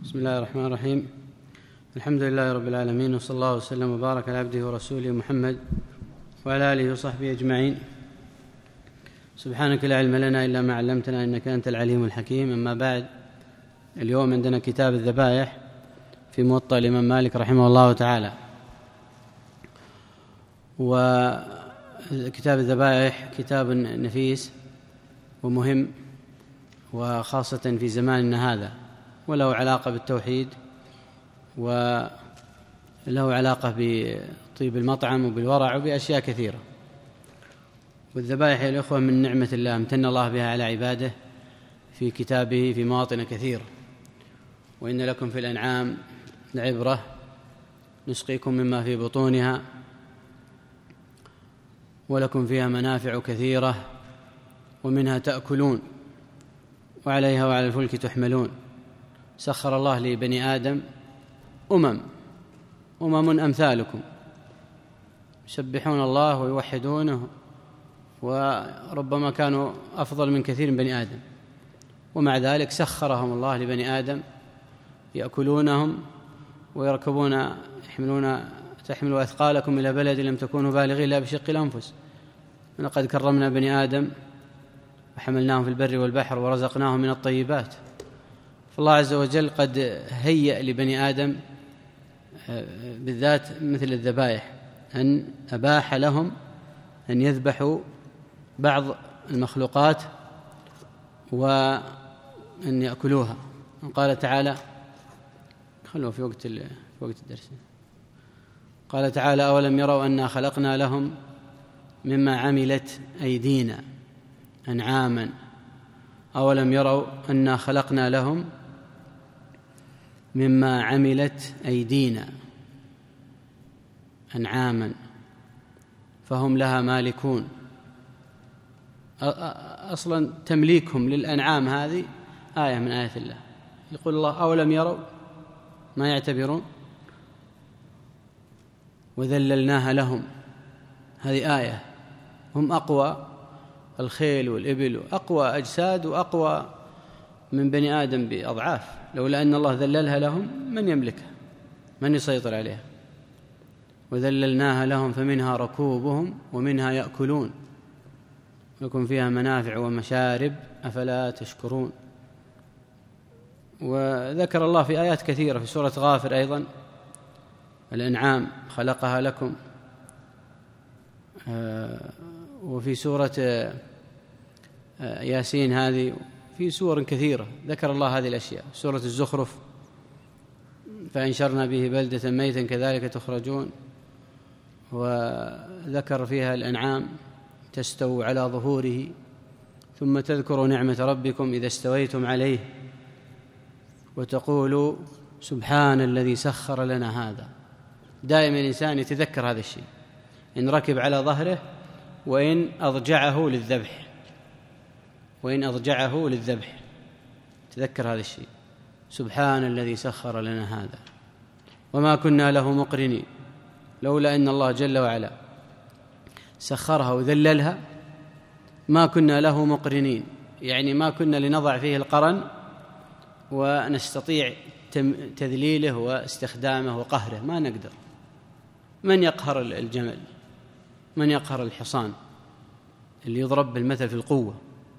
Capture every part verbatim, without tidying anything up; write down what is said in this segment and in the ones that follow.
بسم الله الرحمن الرحيم. الحمد لله رب العالمين، وصلى الله وسلم وبارك على عبده ورسوله محمد وعلى آله وصحبه أجمعين. سبحانك لا علم لنا إلا ما علمتنا إنك أنت العليم الحكيم. أما بعد، اليوم عندنا كتاب الذبائح في موطأ الإمام مالك رحمه الله تعالى. وكتاب الذبائح كتاب نفيس ومهم، وخاصة في زماننا هذا، وله علاقة بالتوحيد، وله علاقة بطيب المطعم وبالورع وبأشياء كثيرة. والذبائح يا الأخوة من نعمة الله امتن الله بها على عباده في كتابه في مواطن كثيرة. وإن لكم في الأنعام لعبرة نسقيكم مما في بطونها ولكم فيها منافع كثيرة ومنها تأكلون وعليها وعلى الفلك تحملون. سخر الله لبني آدم أمم أمم أمثالكم يسبحون الله ويوحدونه، وربما كانوا أفضل من كثير من بني آدم، ومع ذلك سخرهم الله لبني آدم يأكلونهم ويركبون يحملون تحملوا أثقالكم إلى بلد لم تكونوا بالغين إلا بشق الأنفس. ولقد كرمنا بني آدم وحملناهم في البر والبحر ورزقناهم من الطيبات. فالله عز وجل قد هيأ لبني آدم بالذات مثل الذبائح، أن أباح لهم أن يذبحوا بعض المخلوقات وأن يأكلوها. قال تعالى، خلوه في وقت في وقت الدرس، قال تعالى: أولم يروا أنا خلقنا لهم مما عملت أيدينا أنعاما أولم يروا أنا خلقنا لهم مما عملت أيدينا أنعاما فهم لها مالكون. أصلا تمليكهم للأنعام هذه آية من آيات الله. يقول الله: أولم يروا، ما يعتبرون. وذللناها لهم، هذه آية. هم أقوى، الخيل والإبل أقوى أجساد وأقوى من بني آدم بأضعاف، لولا أن الله ذللها لهم من يملكها، من يسيطر عليها. وذللناها لهم فمنها ركوبهم ومنها يأكلون لكم فيها منافع ومشارب أفلا تشكرون. وذكر الله في آيات كثيرة في سورة غافر أيضا الأنعام خلقها لكم، وفي سورة ياسين هذه، في سور كثيرة ذكر الله هذه الأشياء. سورة الزخرف: فأنشرنا به بلدة ميتا كذلك تخرجون. وذكر فيها الأنعام: تستووا على ظهوره ثم تذكروا نعمة ربكم إذا استويتم عليه وتقولوا سبحان الذي سخر لنا هذا. دائما الإنسان يتذكر هذا الشيء، إن ركب على ظهره وإن أضجعه للذبح وإن أضجعه للذبح تذكر هذا الشيء: سبحان الذي سخر لنا هذا وما كنا له مقرنين. لولا أن الله جل وعلا سخرها وذللها ما كنا له مقرنين، يعني ما كنا لنضع فيه القرن ونستطيع تذليله واستخدامه وقهره، ما نقدر. من يقهر الجمل؟ من يقهر الحصان اللي يضرب بالمثل في القوة؟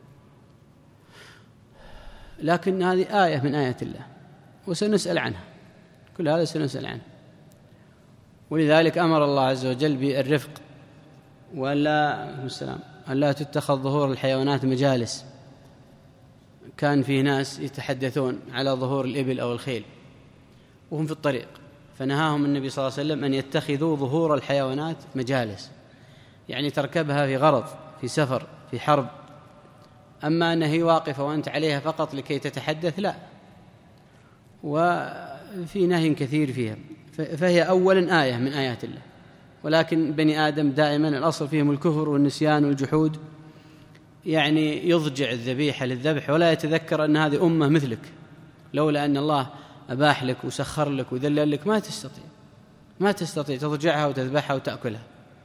لكن هذه آية من آيات الله وسنسأل عنها، كل هذا سنسأل عنه. ولذلك أمر الله عز وجل بالرفق، وألا السلام ألا تتخذ ظهور الحيوانات مجالس. كان في ناس يتحدثون على ظهور الإبل أو الخيل وهم في الطريق، فنهاهم النبي صلى الله عليه وسلم أن يتخذوا ظهور الحيوانات مجالس، يعني تركبها في غرض، في سفر، في حرب. أما أنها هي واقفة وأنت عليها فقط لكي تتحدث، لا. وفي نهي كثير فيها، فهي أولا آية من آيات الله. ولكن بني آدم دائما الأصل فيهم الكفر والنسيان والجحود، يعني يضجع الذبيحة للذبح ولا يتذكر أن هذه أمة مثلك. لولا أن الله أباح لك وسخر لك وذلل لك ما تستطيع ما تستطيع تضجعها وتذبحها وتأكلها.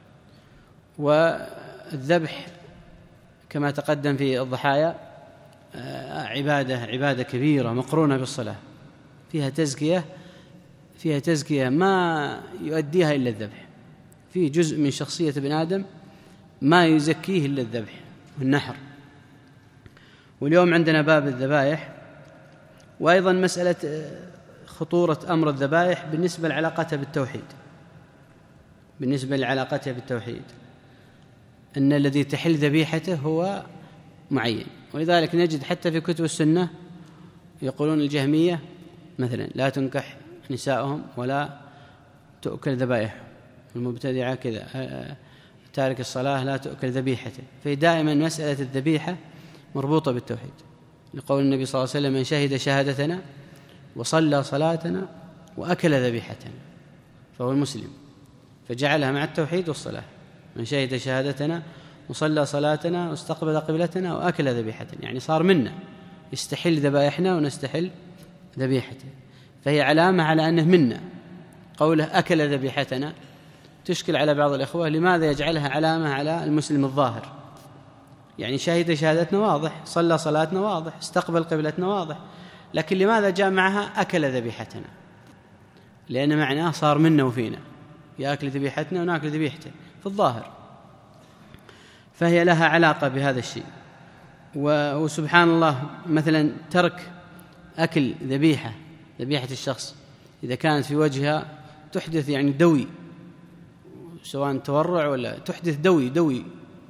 والذبح كما تقدم في الضحايا عبادة عبادة كبيرة مقرونة بالصلاة، فيها تزكية فيها تزكية ما يؤديها إلا الذبح. فيه جزء من شخصية ابن آدم ما يزكيه إلا الذبح والنحر. واليوم عندنا باب الذبائح، وأيضا مسألة خطورة أمر الذبائح بالنسبة لعلاقتها بالتوحيد بالنسبة لعلاقتها بالتوحيد أن الذي تحل ذبيحته هو معين. ولذلك نجد حتى في كتب السنة يقولون الجهمية مثلا لا تنكح نساؤهم ولا تؤكل ذبائحهم، المبتدعة كذا، تارك الصلاة لا تؤكل ذبيحته. فدائما مسألة الذبيحة مربوطة بالتوحيد، لقول النبي صلى الله عليه وسلم من شهد شهادتنا وصلى صلاتنا وأكل ذبيحتنا فهو المسلم، فجعلها مع التوحيد والصلاة. من شهد شهادتنا وصلى صلاتنا واستقبل قبلتنا وأكل ذبيحتنا، يعني صار منا، يستحل ذبائحنا ونستحل ذبيحته، فهي علامة على أنه منا. قوله أكل ذبيحتنا تشكل على بعض الإخوة، لماذا يجعلها علامة على المسلم الظاهر؟ يعني شهد شهادتنا واضح، صلى صلاتنا واضح، استقبل قبلتنا واضح، لكن لماذا جاء معها أكل ذبيحتنا؟ لأن معناه صار منا وفينا، يأكل ذبيحتنا ونأكل ذبيحته في الظاهر، فهي لها علاقة بهذا الشيء. وسبحان الله مثلا ترك أكل ذبيحة ذبيحة الشخص إذا كانت في وجهها تحدث يعني دوي، سواء تورع ولا تحدث دوي دوي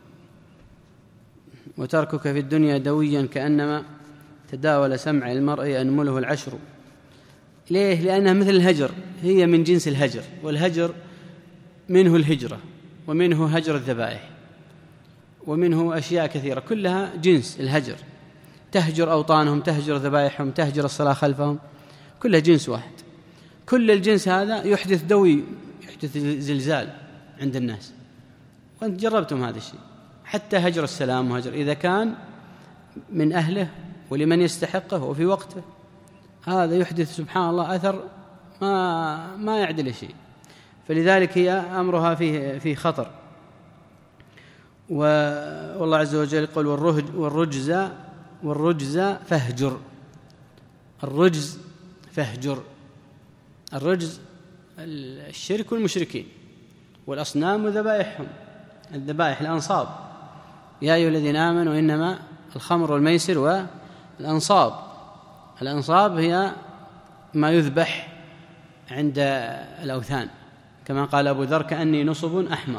وتركك في الدنيا دويا كأنما تداول سمع المرء أنمله العشر. ليه؟ لأنها مثل الهجر، هي من جنس الهجر، والهجر منه الهجرة ومنه هجر الذبائح ومنه أشياء كثيرة كلها جنس الهجر، تهجر أوطانهم، تهجر ذبائحهم، تهجر الصلاة خلفهم، كلها جنس واحد. كل الجنس هذا يحدث دوي، يحدث زلزال عند الناس، وأنت جربتم هذا الشيء. حتى هجر السلام وهجر إذا كان من أهله ولمن يستحقه وفي وقته، هذا يحدث سبحان الله أثر ما ما يعدل شيء. فلذلك هي أمرها فيه في خطر. والله عز وجل يقول والرجز والرجز فاهجر. الرجز فاهجر، الرجز الشرك والمشركين والأصنام وذبائحهم، الذبائح الأنصاب. يا أيها الذين آمنوا إنما الخمر والميسر والأنصاب. الأنصاب هي ما يذبح عند الأوثان، كما قال أبو ذر كأني نصب أحمر،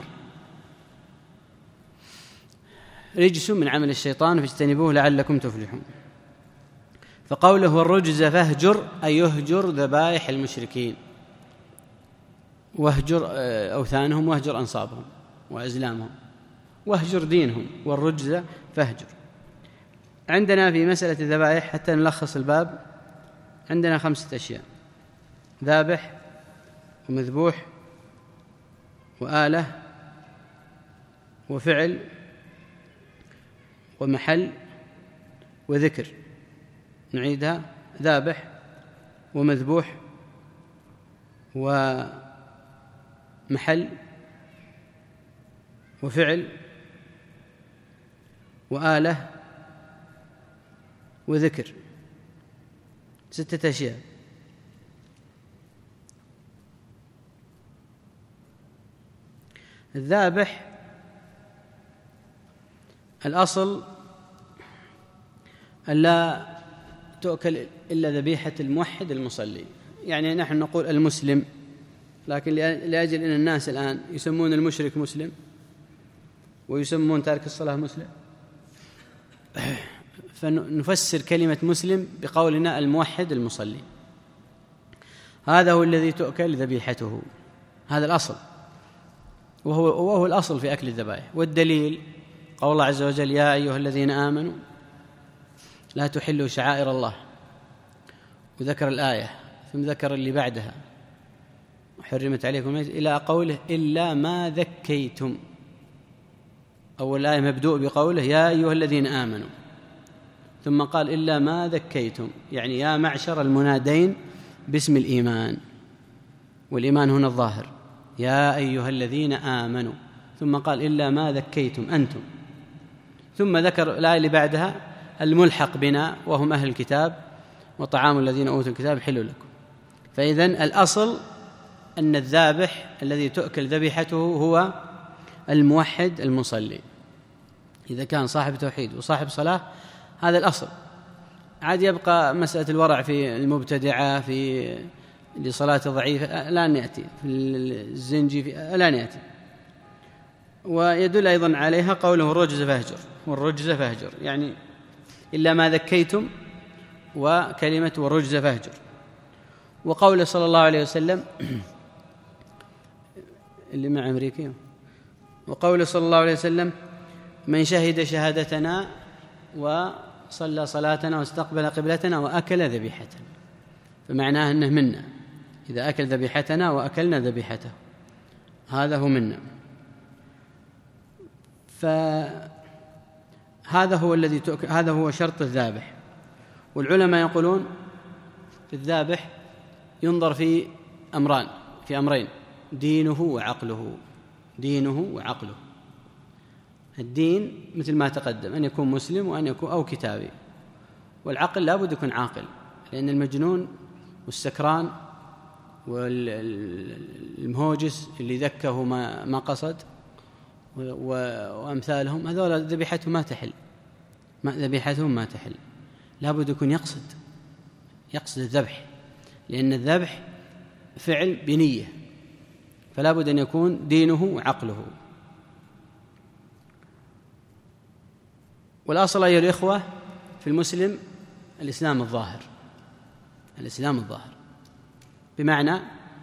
رجس من عمل الشيطان فاجتنبوه لعلكم تفلحون. فقوله والرجز فاهجر أي يهجر ذبائح المشركين، واهجر أوثانهم، واهجر أنصابهم وأزلامهم، واهجر دينهم. والرجز فاهجر. عندنا في مسألة الذبائح حتى نلخص الباب عندنا خمسة أشياء: ذابح ومذبوح وآلة وفعل ومحل وذكر. نعيدها: ذابح ومذبوح ومحل وفعل وآلة وذكر. ستة أشياء. الذابح الأصل ألا تؤكل إلا ذبيحة الموحد المصلي، يعني نحن نقول المسلم، لكن لأجل أن الناس الآن يسمون المشرك مسلم ويسمون تارك الصلاة مسلم، فنفسر كلمة مسلم بقولنا الموحد المصلي، هذا هو الذي تؤكل ذبيحته، هذا الأصل، وهو, وهو الأصل في أكل الذبائح. والدليل قول الله عز وجل: يا أيها الذين آمنوا لا تحلوا شعائر الله، وذكر الآية ثم ذكر اللي بعدها: حرمت عليكم، إلى قوله: إلا ما ذكيتم. أول آية مبدوء بقوله: يا أيها الذين آمنوا، ثم قال: إلا ما ذكيتم، يعني يا معشر المنادين باسم الإيمان، والإيمان هنا الظاهر، يا أيها الذين آمنوا، ثم قال: إلا ما ذكيتم أنتم، ثم ذكر الآية اللي بعدها الملحق بنا وهم أهل الكتاب: وطعام الذين أوتوا الكتاب حل لكم. فإذن الأصل أن الذابح الذي تؤكل ذبيحته هو الموحد المصلي، إذا كان صاحب توحيد وصاحب صلاة هذا الأصل. عاد يبقى مسألة الورع في المبتدعة في لصلاة ضعيفة لا نأتي، في الزنجي في لا نأتي. ويدل أيضا عليها قوله الرجز فاهجر، والرجز فاهجر يعني إلا ما ذكيتم، وكلمة والرجز فاهجر. وقوله صلى الله عليه وسلم اللي مع أمريكي، وقوله صلى الله عليه وسلم من شهد شهادتنا وصلى صلاتنا واستقبل قبلتنا وأكل ذبيحتنا، فمعناه أنه منا، إذا أكل ذبيحتنا وأكلنا ذبيحته هذا هو منا. فهذا هو الذي تؤكل، هذا هو شرط الذابح. والعلماء يقولون في الذابح ينظر في أمران، في أمرين: دينه وعقله. دينه وعقله. الدين مثل ما تقدم أن يكون مسلم وأن يكون أو كتابي، والعقل لا بد يكون عاقل، لأن المجنون والسكران والمهوجس اللي ذكه ما ما قصد وأمثالهم هذول ذبيحتهم ما تحل، ما ذبيحتهم ما تحل، لا بد يكون يقصد يقصد الذبح، لأن الذبح فعل بنية، فلا بد أن يكون دينه وعقله. والأصل أيها الإخوة في المسلم الإسلام الظاهر، الإسلام الظاهر بمعنى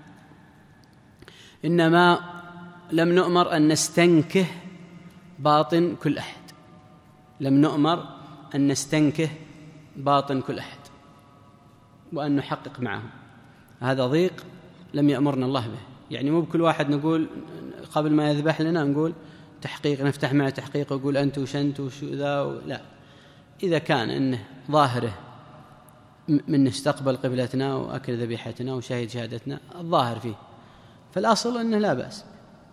إنما لم نؤمر أن نستنكه باطن كل أحد، لم نؤمر أن نستنكه باطن كل أحد وأن نحقق معه، هذا ضيق لم يأمرنا الله به. يعني مو بكل واحد نقول قبل ما يذبح لنا نقول تحقيق، نفتح معه تحقيق ويقول أنت وشنت وشو ذا، لا. إذا كان إنه ظاهره من استقبل قبلتنا وأكل ذبيحتنا وشهد شهادتنا الظاهر فيه، فالأصل أنه لا بأس.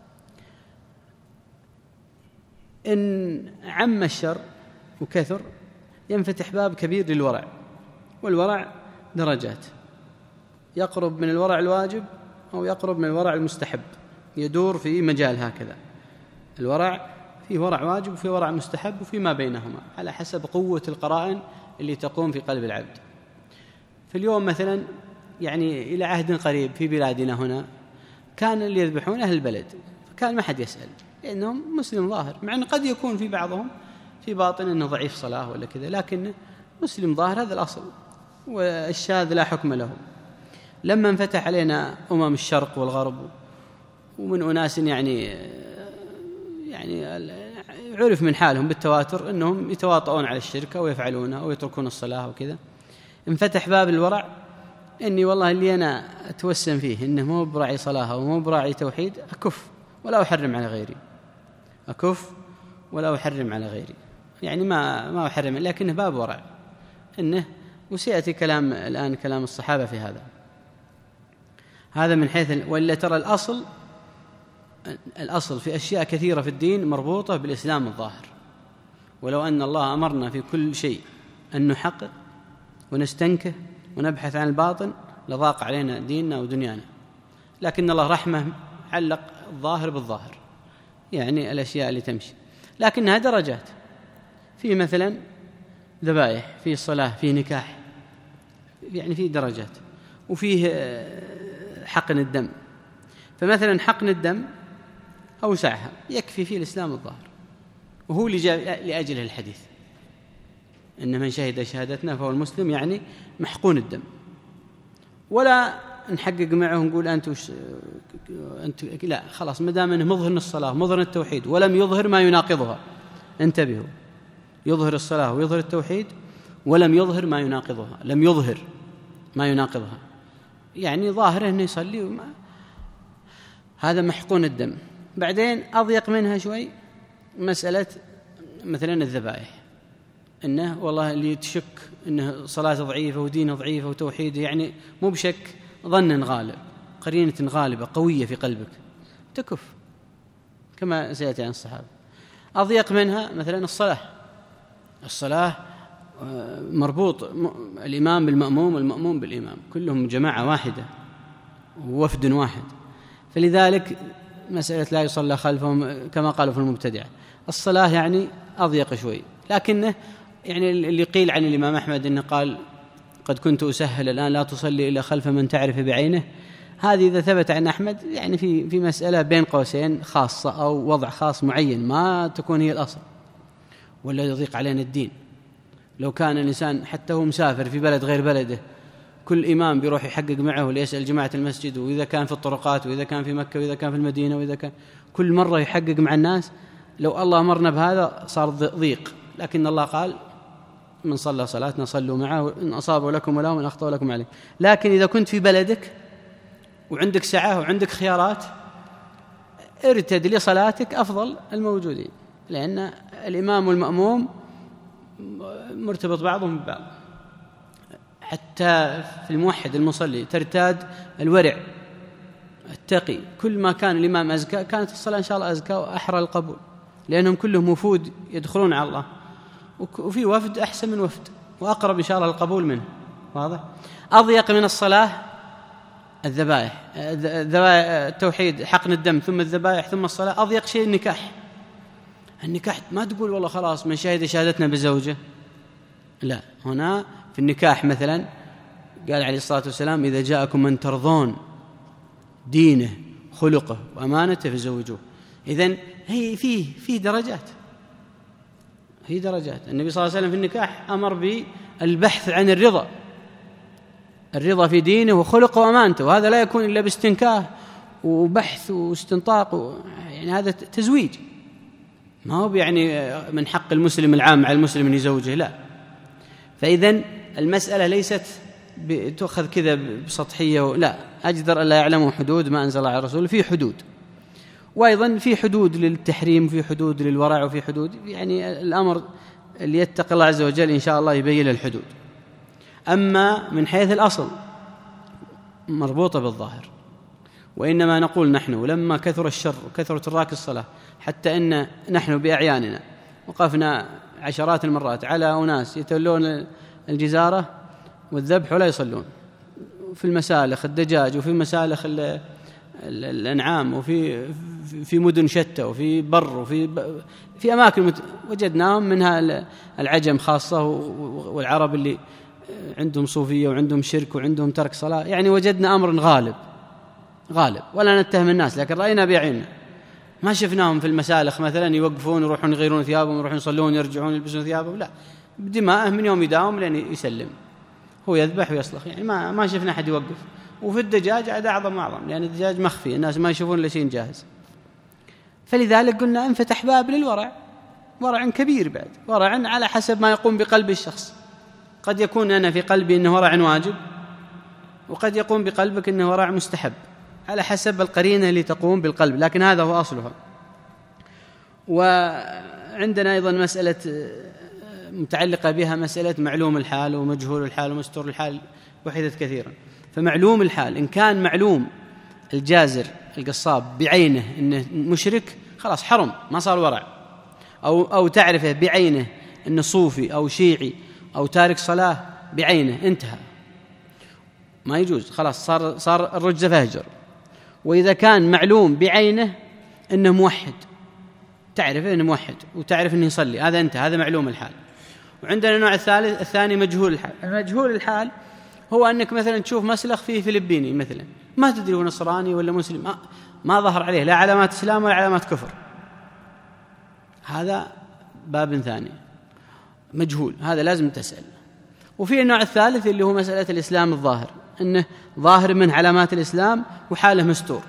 إن عم الشر وكثر ينفتح باب كبير للورع، والورع درجات، يقرب من الورع الواجب أو يقرب من الورع المستحب، يدور في مجال هكذا. الورع فيه ورع واجب وفيه ورع مستحب وفي ما بينهما على حسب قوة القرائن اللي تقوم في قلب العبد. في اليوم مثلا يعني إلى عهد قريب في بلادنا هنا كان اللي يذبحون أهل البلد، فكان ما حد يسأل لأنهم مسلم ظاهر، مع أن قد يكون في بعضهم في باطن أنه ضعيف صلاة ولا كذا، لكن مسلم ظاهر هذا الأصل، والشاذ لا حكم له. لما انفتح علينا أمم الشرق والغرب ومن أناس يعني يعني عرف من حالهم بالتواتر أنهم يتواطؤون على الشرك ويفعلونه ويتركون الصلاة وكذا، انفتح باب الورع. إني والله اللي أنا أتوسم فيه إنه مو براعي صلاة ومو براعي توحيد أكف ولا أحرم على غيري، أكف ولا أحرم على غيري، يعني ما ما أحرم، لكنه باب ورع إنه. وسيأتي كلام الآن كلام الصحابة في هذا. هذا من حيث، ولا ترى الأصل الأصل في أشياء كثيرة في الدين مربوطة بالإسلام الظاهر، ولو أن الله أمرنا في كل شيء أن نحقق ونستنكه ونبحث عن الباطن لضاق علينا ديننا ودنيانا، لكن الله رحمه علق الظاهر بالظاهر، يعني الأشياء اللي تمشي، لكنها درجات. في مثلا ذبائح، في صلاة، في نكاح، يعني في درجات، وفيه حقن الدم. فمثلا حقن الدم أوسعها، يكفي فيه الإسلام الظاهر، وهو لأجله الحديث إن من شهد شهادتنا فهو المسلم، يعني محقون الدم. ولا نحقق معه نقول أنت وش أنت، لا خلاص، ما دام أنه مظهر الصلاة مظهر التوحيد ولم يظهر ما يناقضها، انتبهوا، يظهر الصلاة ويظهر التوحيد ولم يظهر ما يناقضها، لم يظهر ما يناقضها، يعني ظاهره أنه يصلي وما، هذا محقون الدم. بعدين أضيق منها شوي مسألة مثلا الذبائح، إنه والله اللي تشك إنه صلاة ضعيفة ودينه ضعيفة وتوحيده، يعني مو بشك، ظن غالب، قرينة غالبة قوية في قلبك، تكف كما سيأتي عن الصحابة. أضيق منها مثلا الصلاة، الصلاة مربوط الإمام بالمأموم والمأموم بالإمام، كلهم جماعة واحدة، ووفد واحد. فلذلك مسألة لا يصلى خلفهم كما قالوا في المبتدعة. الصلاة يعني أضيق شوي، لكنه يعني اللي قيل عن الإمام أحمد أنه قال قد كنت أسهل الآن لا تصلي إلا خلف من تعرف بعينه، هذه إذا ثبت عن أحمد يعني في في مسألة بين قوسين خاصة أو وضع خاص معين، ما تكون هي الأصل ولا يضيق علينا الدين. لو كان الإنسان حتى هو مسافر في بلد غير بلده كل إمام بيروح يحقق معه وليسأل جماعة المسجد، وإذا كان في الطرقات وإذا كان في مكة وإذا كان في المدينة وإذا كان كل مرة يحقق مع الناس، لو الله أمرنا بهذا صار ضيق. لكن الله قال من صلى صلاتنا صلوا معه إن أصابوا لكم ولا من أخطأوا لكم عليه. لكن إذا كنت في بلدك وعندك سعة وعندك خيارات ارتد لصلاتك أفضل الموجودين، لأن الإمام والمأموم مرتبط بعضهم ببعض. حتى في الموحد المصلي ترتاد الورع التقي، كل ما كان الإمام أزكى كانت الصلاة إن شاء الله أزكى وأحرى القبول، لأنهم كلهم وفود يدخلون على الله، وفي وفد أحسن من وفد وأقرب إن شاء الله القبول منه. واضح؟ أضيق من الصلاة الذبائح، التوحيد حقن الدم ثم الذبائح ثم الصلاة. أضيق شيء النكاح. النكاح ما تقول والله خلاص من شهد شهادتنا بزوجه، لا، هنا في النكاح مثلا قال عليه الصلاة والسلام إذا جاءكم من ترضون دينه خلقه وأمانته فزوجوه. إذن هي فيه فيه درجات، هي درجات. النبي صلى الله عليه وسلم في النكاح أمر بالبحث عن الرضا، الرضا في دينه وخلقه وأمانته، وهذا لا يكون إلا باستنكاه وبحث واستنطاق و... يعني هذا تزويج، ما هو يعني من حق المسلم العام على المسلم أن يزوجه، لا. فإذن المسألة ليست تأخذ كذا بسطحية، لا، أجدر ألا يعلموا حدود ما أنزل على الرسول، في حدود، وأيضا في حدود للتحريم، في حدود للورع، وفي حدود يعني الأمر اللي يتقي الله عز وجل إن شاء الله يبين الحدود. أما من حيث الأصل مربوطة بالظاهر. وإنما نقول نحن لما كثر الشر وكثر تراك الصلاة حتى أن نحن بأعياننا وقفنا عشرات المرات على أناس يتولون الجزارة والذبح ولا يصلون في المسالخ الدجاج وفي مسالخ الأنعام وفي في مدن شتى وفي بر وفي في أماكن وجدناهم منها العجم خاصة والعرب اللي عندهم صوفية وعندهم شرك وعندهم ترك صلاة. يعني وجدنا أمر غالب غالب ولا نتهم الناس، لكن رأينا بعيننا، ما شفناهم في المسالخ مثلا يوقفون يروحون يغيرون ثيابهم يروحون يصلون يرجعون يلبسون ثيابهم، لا، بدماءه من يوم يداوم لأن يسلم هو يذبح ويصلخ. يعني ما ما شفنا أحد يوقف. وفي الدجاج عاد أعظم أعظم، لأن الدجاج مخفي الناس ما يشوفون إلا شيء جاهز. فلذلك قلنا انفتح باب للورع، ورع كبير بعد، ورع على حسب ما يقوم بقلب الشخص. قد يكون أنا في قلبي أنه ورع واجب، وقد يقوم بقلبك أنه ورع مستحب، على حسب القرينة اللي تقوم بالقلب، لكن هذا هو أصلها. وعندنا أيضا مسألة متعلقة بها مسألة معلوم الحال ومجهول الحال ومستور الحال، بحثت كثيرا. فمعلوم الحال إن كان معلوم الجازر القصاب بعينه إنه مشرك خلاص حرم، ما صار ورع. أو أو تعرفه بعينه إنه صوفي أو شيعي أو تارك صلاة بعينه، انتهى، ما يجوز، خلاص صار صار الرجز فهجر. وإذا كان معلوم بعينه إنه موحد، تعرف إنه موحد وتعرف إنه يصلي، هذا انتهى، هذا معلوم الحال. وعندنا النوع الثالث الثاني مجهول الحال. مجهول الحال هو أنك مثلا تشوف مسلخ فيه فلبيني مثلا، ما تدري هو نصراني ولا مسلم، ما, ما ظهر عليه لا علامات إسلام ولا علامات كفر، هذا باب ثاني مجهول، هذا لازم تسأل. وفي النوع الثالث اللي هو مسألة الإسلام الظاهر، أنه ظاهر من علامات الإسلام وحاله مستور،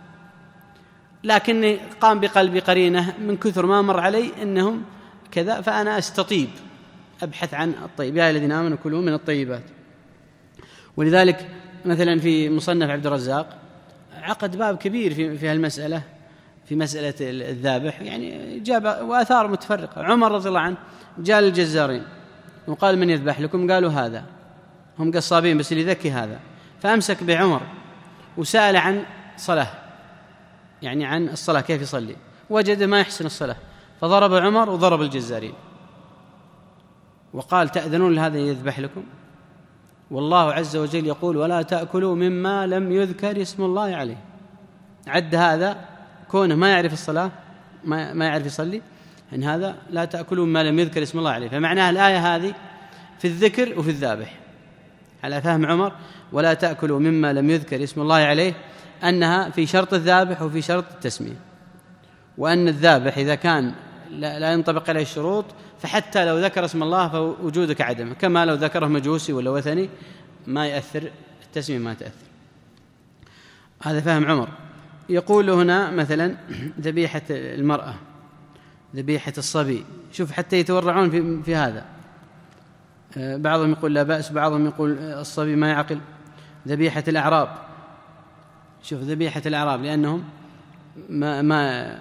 لكن قام بقلبي قرينة من كثر ما مر علي أنهم كذا، فأنا أستطيب أبحث عن الطيب، يا الذين آمنوا كلوا من الطيبات. ولذلك مثلا في مصنف عبد الرزاق عقد باب كبير في في هالمسألة، في مسألة الذابح، يعني جاب وآثار متفرقة. عمر رضي الله عنه جاء للجزارين وقال من يذبح لكم؟ قالوا هذا، هم قصابين بس اللي ذكي هذا. فأمسك بعمر وسأل عن صلاة، يعني عن الصلاة كيف يصلي، وجد ما يحسن الصلاة، فضرب عمر وضرب الجزارين وقال تأذنون لهذا يذبح لكم؟ والله عز وجل يقول ولا تأكلوا مما لم يذكر اسم الله عليه. عد هذا كونه ما يعرف الصلاة، ما, ما يعرف يصلي، إن هذا لا تأكلوا مما لم يذكر اسم الله عليه. فمعناها الآية هذه في الذكر وفي الذابح على فهم عمر، ولا تأكلوا مما لم يذكر اسم الله عليه، أنها في شرط الذابح وفي شرط التسمية، وأن الذابح إذا كان لا ينطبق عليه الشروط فحتى لو ذكر اسم الله فوجودك عدمه، كما لو ذكره مجوسي ولا وثني ما يأثر، التسمية ما تأثر. هذا فهم عمر. يقول هنا مثلا ذبيحة المرأة، ذبيحة الصبي، شوف حتى يتورعون في, في هذا. بعضهم يقول لا بأس، بعضهم يقول الصبي ما يعقل. ذبيحة الأعراب، شوف ذبيحة الأعراب لأنهم ما, ما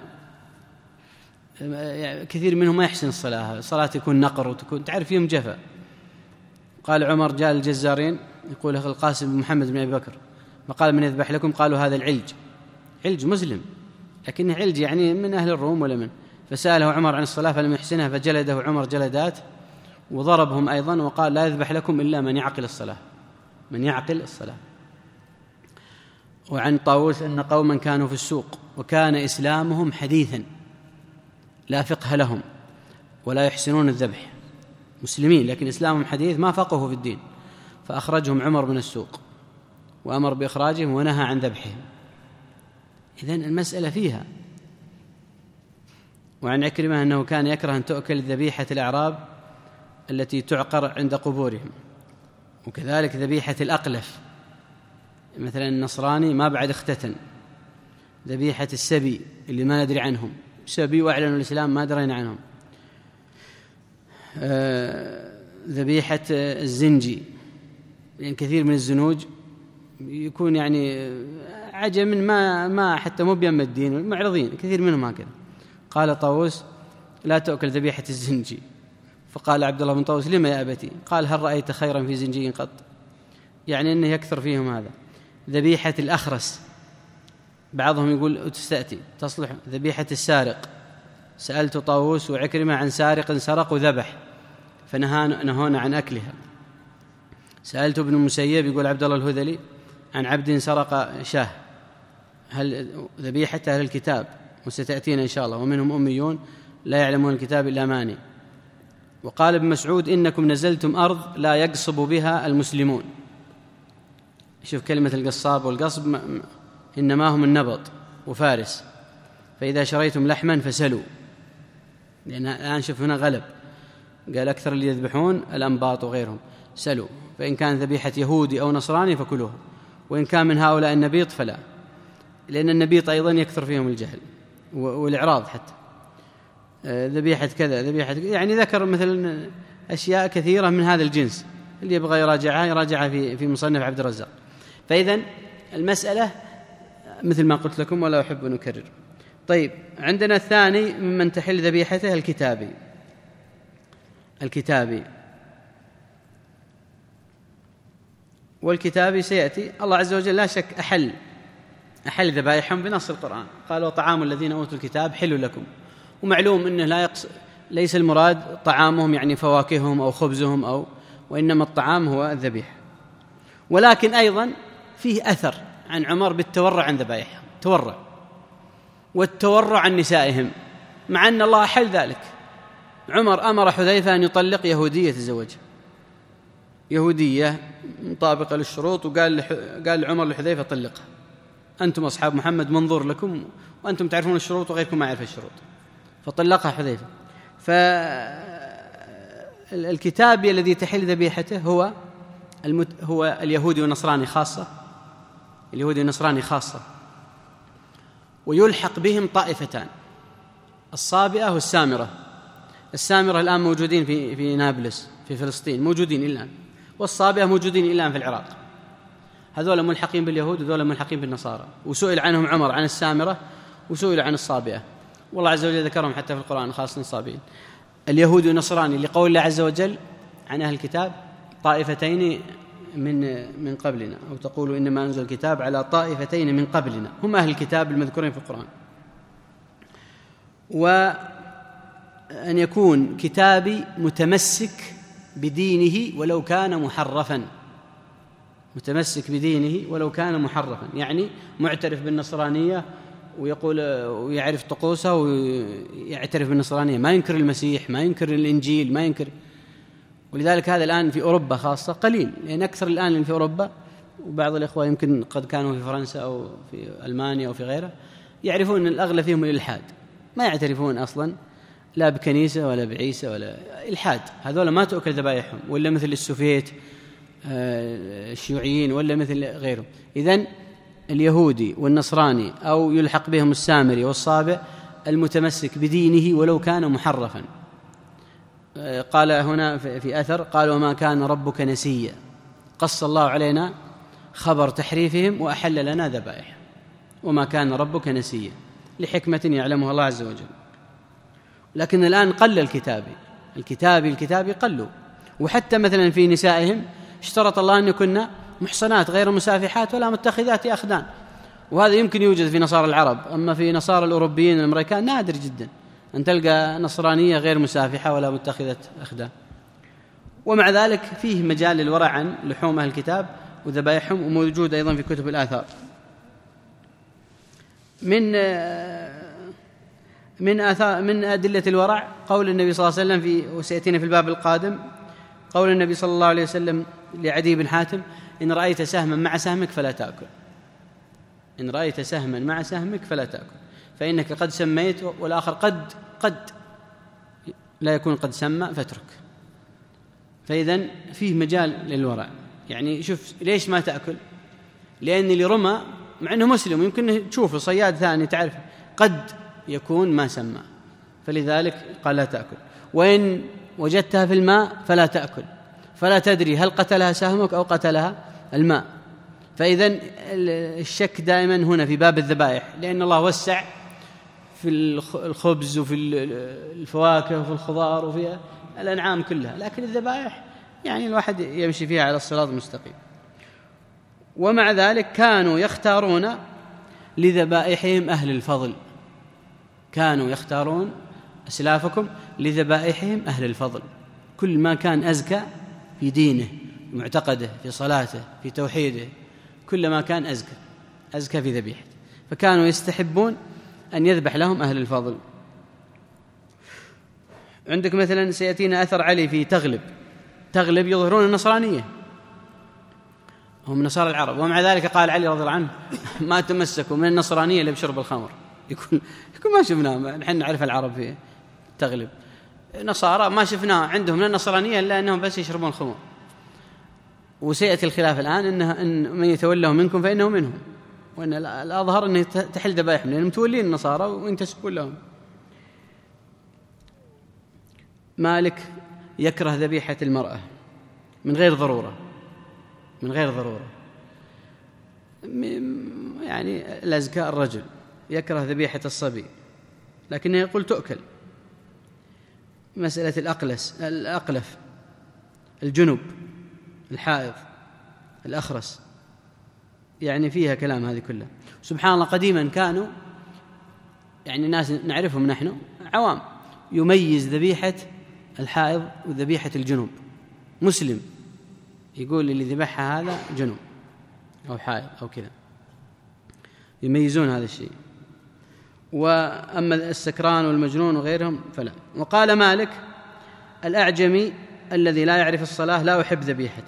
يعني كثير منهم ما يحسن الصلاة، الصلاة تكون نقر وتكون تعرف فيهم جفا. قال عمر جاء الجزارين يقول أخي القاسم بن محمد بن أبي بكر فقال من يذبح لكم؟ قالوا هذا العلج، علج مسلم لكنه علج يعني من أهل الروم ولا من، فسأله عمر عن الصلاة فلم يحسنها فجلده عمر جلدات وضربهم أيضا وقال لا يذبح لكم إلا من يعقل الصلاة، من يعقل الصلاة. وعن طاووس أن قوما كانوا في السوق وكان إسلامهم حديثا لا فقه لهم ولا يحسنون الذبح، مسلمين لكن إسلامهم حديث ما فقهوا في الدين، فأخرجهم عمر من السوق وأمر بإخراجهم ونهى عن ذبحهم. إذن المسألة فيها. وعن عكرمة أنه كان يكره أن تؤكل ذبيحة الأعراب التي تعقر عند قبورهم، وكذلك ذبيحة الأقلف مثلا النصراني ما بعد اختتن، ذبيحة السبي اللي ما ندري عنهم، سبي وأعلنوا الإسلام ما درينا عنهم، آه ذبيحة الزنجي، يعني كثير من الزنوج يكون يعني عجم ما ما حتى مو بيم الدين معرضين، كثير منهم هكذا. قال طاووس لا تؤكل ذبيحة الزنجي، فقال عبد الله بن طاووس لما يا أبتي؟ قال هل رأيت خيرا في زنجي قط؟ يعني أنه يكثر فيهم هذا. ذبيحة الأخرس بعضهم يقول تستأتي تصلح. ذبيحة السارق، سألت طاووس وعكرمة عن سارق سرق وذبح فنهونا عن أكلها. سألت ابن المسيب يقول عبد الله الهذلي عن عبد سرق شاه، هل ذبيحة أهل الكتاب؟ وستأتينا إن شاء الله، ومنهم أميون لا يعلمون الكتاب إلا ماني. وقال ابن مسعود إنكم نزلتم أرض لا يقصب بها المسلمون. شوف كلمة القصاب والقصب إنما هم النبط وفارس، فإذا شريتم لحما فسلوا، لأن الآن شوف هنا غلب، قال أكثر اللي يذبحون الأنباط وغيرهم سلوا، فإن كان ذبيحة يهودي أو نصراني فكلوه، وإن كان من هؤلاء النبيط فلا، لأن النبيط أيضا يكثر فيهم الجهل والإعراض حتى. ذبيحة كذا ذبيحة كذا، يعني ذكر مثلا أشياء كثيرة من هذا الجنس، اللي يبغى يراجعها يراجعها في في مصنف عبد الرزاق. فإذن المسألة مثل ما قلت لكم ولا أحب أن أكرر. طيب عندنا الثاني ممن تحل ذبيحته الكتابي. الكتابي والكتابي سيأتي الله عز وجل لا شك أحل أحل ذبائحهم بنص القرآن، قال وطعام الذين أوتوا الكتاب حل لكم. ومعلوم أنه لا يقص ليس المراد طعامهم يعني فواكههم أو خبزهم أو، وإنما الطعام هو الذبيح. ولكن أيضا فيه أثر عن عمر بالتورع عن ذبائحهم، تورع والتورع عن نسائهم، مع أن الله حل ذلك. عمر أمر حذيفة أن يطلق يهودية تزوجها، يهودية مطابقة للشروط، وقال لح... قال عمر لحذيفة طلقها، أنتم أصحاب محمد منظور لكم وأنتم تعرفون الشروط وغيركم ما يعرف الشروط، فطلقها حذيفة. فالكتابي الذي تحل ذبيحته هو المت... هو اليهودي والنصراني خاصة، اليهودي والنصراني خاصة، ويلحق بهم طائفتان، الصابئة والسامرة. السامرة الآن موجودين في في نابلس في فلسطين، موجودين الآن، والصابئة موجودين الآن في العراق. هذول ملحقين باليهود وذول ملحقين بالنصارى. وسئل عنهم عمر عن السامرة وسئل عن الصابئة، والله عز وجل ذكرهم حتى في القرآن خاصة الصابئين. اليهودي والنصراني لقول الله عز وجل عن أهل الكتاب طائفتين من من قبلنا، أو تقول إنما أنزل الكتاب على طائفتين من قبلنا، هم أهل الكتاب المذكورين في القرآن. وأن يكون كتابي متمسك بدينه ولو كان محرفا، متمسك بدينه ولو كان محرفا، يعني معترف بالنصرانية ويقول ويعرف طقوسها ويعترف بالنصرانية، ما ينكر المسيح، ما ينكر الإنجيل، ما ينكر. ولذلك هذا الآن في أوروبا خاصة قليل، لأن أكثر الآن اللي في أوروبا وبعض الإخوة يمكن قد كانوا في فرنسا أو في ألمانيا أو في غيرها يعرفون أن الأغلب فيهم الإلحاد، ما يعترفون أصلا لا بكنيسة ولا بعيسى ولا إلحاد. هذول ما تؤكل ذبائحهم، ولا مثل السوفيت الشيوعيين ولا مثل غيرهم. إذن اليهودي والنصراني أو يلحق بهم السامري والصابئ المتمسك بدينه ولو كان محرفا. قال هنا في أثر قال وما كان ربك نسيا، قص الله علينا خبر تحريفهم وأحل لنا ذبائح. وما كان ربك نسيا لحكمة يعلمها الله عز وجل. لكن الآن قل الكتابي الكتابي الكتابي قلوا، وحتى مثلا في نسائهم اشترط الله أن يكن محصنات غير مسافحات ولا متخذات أخدان، وهذا يمكن يوجد في نصارى العرب. أما في نصارى الأوروبيين الأمريكان نادر جدا أن تلقى نصرانية غير مسافحة ولا متخذة أخدان. ومع ذلك فيه مجال للورع عن لحوم أهل الكتاب وذبائحهم، وموجود أيضا في كتب الآثار. من من آثار من أدلة الورع قول النبي صلى الله عليه وسلم في وسيأتينا في الباب القادم، قول النبي صلى الله عليه وسلم لعدي بن حاتم إن رأيت سهما مع سهمك فلا تأكل، إن رأيت سهما مع سهمك فلا تأكل، فإنك قد سميت والآخر قد قد لا يكون قد سمى فاترك. فإذن فيه مجال للورع. يعني شوف ليش ما تأكل؟ لأن اللي رمى مع أنه مسلم ويمكن تشوفه صياد ثاني تعرف قد يكون ما سمى، فلذلك قال لا تأكل. وإن وجدتها في الماء فلا تأكل، فلا تدري هل قتلها سهمك أو قتلها الماء. فإذن الشك دائما هنا في باب الذبائح، لأن الله وسع في الخبز وفي الفواكه وفي الخضار وفي الأنعام كلها، لكن الذبائح يعني الواحد يمشي فيها على الصراط المستقيم. ومع ذلك كانوا يختارون لذبائحهم أهل الفضل، كانوا يختارون أسلافكم لذبائحهم أهل الفضل. كل ما كان أزكى في دينه معتقده في صلاته في توحيده كل ما كان أزكى أزكى في ذبيحته، فكانوا يستحبون أن يذبح لهم أهل الفضل. عندك مثلا سيأتينا أثر علي في تغلب تغلب يظهرون النصرانية، هم نصارى العرب، ومع ذلك قال علي رضي الله عنه ما تمسكوا من النصرانية إلا بشرب الخمر. يقول يقول ما شفناه، نحن نعرف العرب في تغلب نصارى ما شفناه عندهم من النصرانية إلا أنهم بس يشربون الخمر. وسيأتي الخلاف الآن إنها إن من يتوله منكم فإنه منهم، وأن الأظهر أنه تحل ذبائحهم لأنهم متولين النصارى وينتسبون لهم. مالك يكره ذبيحة المرأة من غير ضرورة من غير ضرورة يعني الأزكى الرجل يكره ذبيحة الصبي، لكنه يقول تؤكل. مسألة الأقلس الأقلف الجنب الحائض الأخرس يعني فيها كلام هذه كلها. سبحان الله قديما كانوا يعني ناس نعرفهم نحن عوام يميز ذبيحة الحائض وذبيحة الجنوب، مسلم يقول اللي ذبحها هذا جنوب أو حائض أو كذا، يميزون هذا الشيء. وأما السكران والمجنون وغيرهم فلا. وقال مالك الأعجمي الذي لا يعرف الصلاة لا أحب ذبيحته،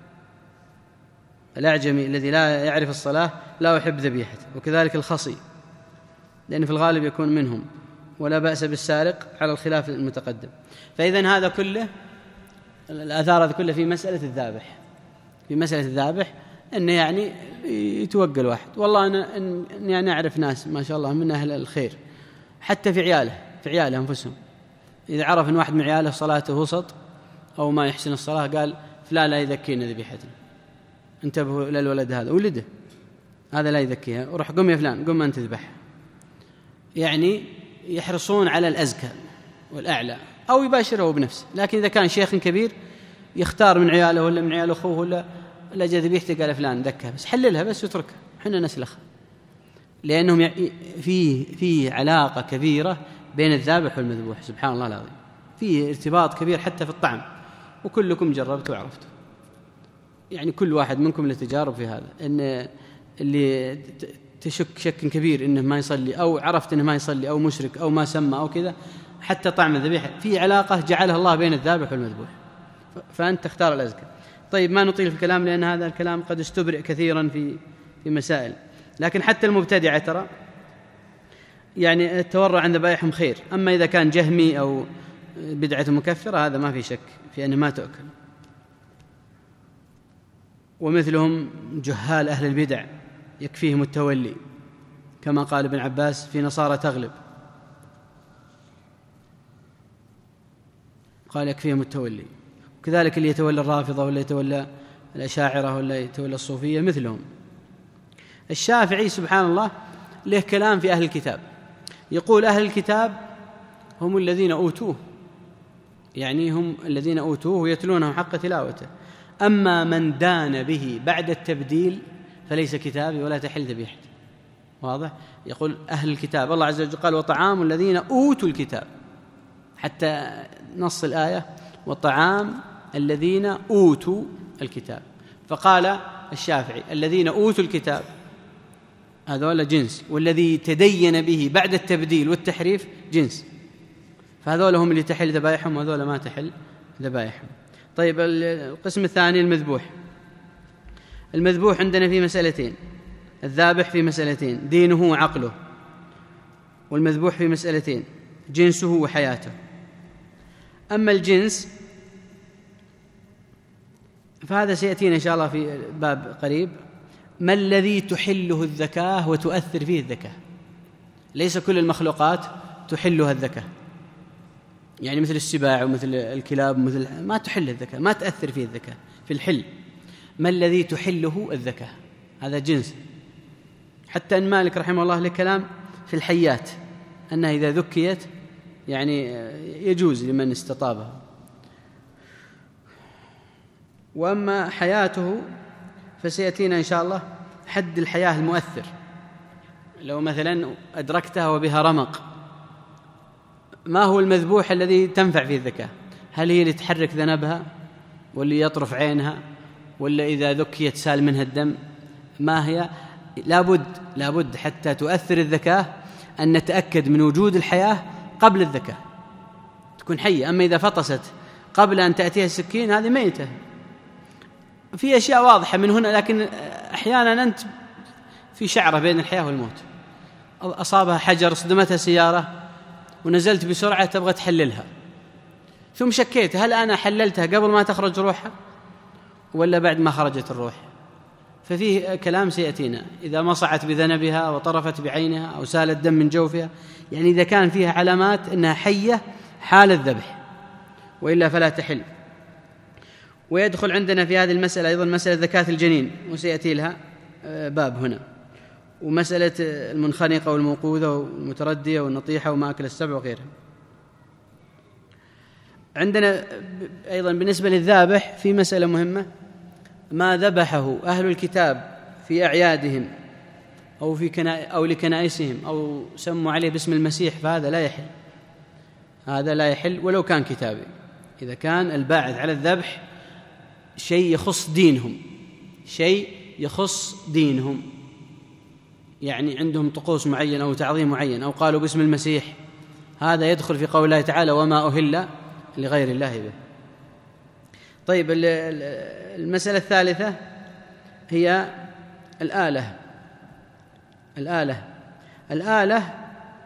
الأعجمي الذي لا يعرف الصلاة لا أحب ذبيحته. وكذلك الخصي لأن في الغالب يكون منهم، ولا بأس بالسارق على الخلاف المتقدم. فإذن هذا كله الآثار هذه كلها في مسألة الذابح في مسألة الذابح أنه يعني يتوقع الواحد. والله أنا يعني أعرف ناس ما شاء الله من أهل الخير حتى في عياله في عياله أنفسهم، إذا عرف أن واحد من عياله صلاته وسط أو ما يحسن الصلاة قال فلا لا يذكينا ذبيحتنا، انتبهوا للولد هذا ولده هذا لا يذكيها، وروح قم يا فلان قم أنت تذبح. يعني يحرصون على الأزكى والأعلى، أو يباشره بنفسه. لكن إذا كان شيخ كبير يختار من عياله ولا من عيال أخوه ولا لا جاء ذبيحته قال فلان ذكها بس حللها بس وتركها حنا نسلخ، لأنهم فيه فيه علاقة كبيرة بين الذابح والمذبوح. سبحان الله العظيم فيه ارتباط كبير حتى في الطعم، وكلكم جربتوا وعرفتوا. يعني كل واحد منكم له تجارب في هذا، إن اللي تشك شك كبير إنه ما يصلي، أو عرفت إنه ما يصلي، أو مشرك، أو ما سمى، أو كذا، حتى طعم الذبيحة في علاقة جعلها الله بين الذابح والمذبوح، فأنت تختار الأزكى. طيب ما نطيل في الكلام لأن هذا الكلام قد استبرئ كثيرا في في مسائل، لكن حتى المبتدعة ترى يعني التورع عن ذبائحهم خير. أما إذا كان جهمي أو بدعة مكفرة هذا ما في شك في أنه ما تؤكل. ومثلهم جهال أهل البدع يكفيهم التولي، كما قال ابن عباس في نصارى تغلب، قال يكفيهم التولي. كذلك اللي يتولى الرافضة ولا يتولى الأشاعرة ولا يتولى الصوفية مثلهم. الشافعي سبحان الله له كلام في أهل الكتاب، يقول أهل الكتاب هم الذين أوتوه، يعني هم الذين أوتوه ويتلونه حق تلاوته، أما من دان به بعد التبديل فليس كتابي ولا تحل ذبيحتي. واضح؟ يقول أهل الكتاب، الله عز وجل قال وطعام الذين أوتوا الكتاب، حتى نص الآية وطعام الذين أوتوا الكتاب، فقال الشافعي الذين أوتوا الكتاب هذول جنس، والذي تدين به بعد التبديل والتحريف جنس، فهذول هم اللي تحل ذبائحهم وهذول ما تحل ذبائحهم. طيب القسم الثاني المذبوح. المذبوح عندنا في مسألتين، الذابح في مسألتين دينه وعقله، والمذبوح في مسألتين جنسه وحياته. أما الجنس فهذا سيأتينا إن شاء الله في باب قريب، ما الذي تحله الذكاة وتؤثر فيه الذكاة. ليس كل المخلوقات تحلها الذكاة، يعني مثل السباع ومثل الكلاب مثل ما تحل الذكاة، ما تأثر فيه الذكاة في الحل. ما الذي تحله الذكاة، هذا جنس. حتى أن مالك رحمه الله له كلام في الحيات أنها إذا ذكيت يعني يجوز لمن استطابها. وأما حياته فسيأتينا إن شاء الله حد الحياة المؤثر. لو مثلا أدركتها وبها رمق، ما هو المذبوح الذي تنفع فيه الذكاة؟ هل هي اللي تحرك ذنبها، واللي يطرف عينها، ولا إذا ذكيت سال منها الدم؟ ما هي؟ لابد لابد حتى تؤثر الذكاة أن نتأكد من وجود الحياة قبل الذكاة، تكون حية. أما إذا فطست قبل أن تأتيها السكين هذه ميتة. في أشياء واضحة من هنا، لكن أحيانا أنت في شعرة بين الحياة والموت، أصابها حجر، صدمتها سيارة، ونزلت بسرعة تبغى تحللها، ثم شكيت هل أنا حللتها قبل ما تخرج روحها ولا بعد ما خرجت الروح؟ ففيه كلام سيأتينا إذا مصعت بذنبها وطرفت بعينها أو سال الدم من جوفها، يعني إذا كان فيها علامات أنها حية حال الذبح، وإلا فلا تحل. ويدخل عندنا في هذه المسألة أيضا مسألة ذكاة الجنين، وسيأتي لها باب هنا، ومسألة المنخنقة والموقوذة والمتردية والنطيحة وماكل السبع وغيرها. عندنا أيضا بالنسبة للذابح في مسألة مهمة، ما ذبحه أهل الكتاب في أعيادهم أو في كنا أو لكنائسهم أو سموا عليه باسم المسيح فهذا لا يحل، هذا لا يحل ولو كان كتابي. إذا كان الباعث على الذبح شيء يخص دينهم، شيء يخص دينهم، يعني عندهم طقوس معين أو تعظيم معين أو قالوا باسم المسيح، هذا يدخل في قول الله تعالى وما أهل لغير الله به. طيب المسألة الثالثة هي الآلة. الآلة الآلة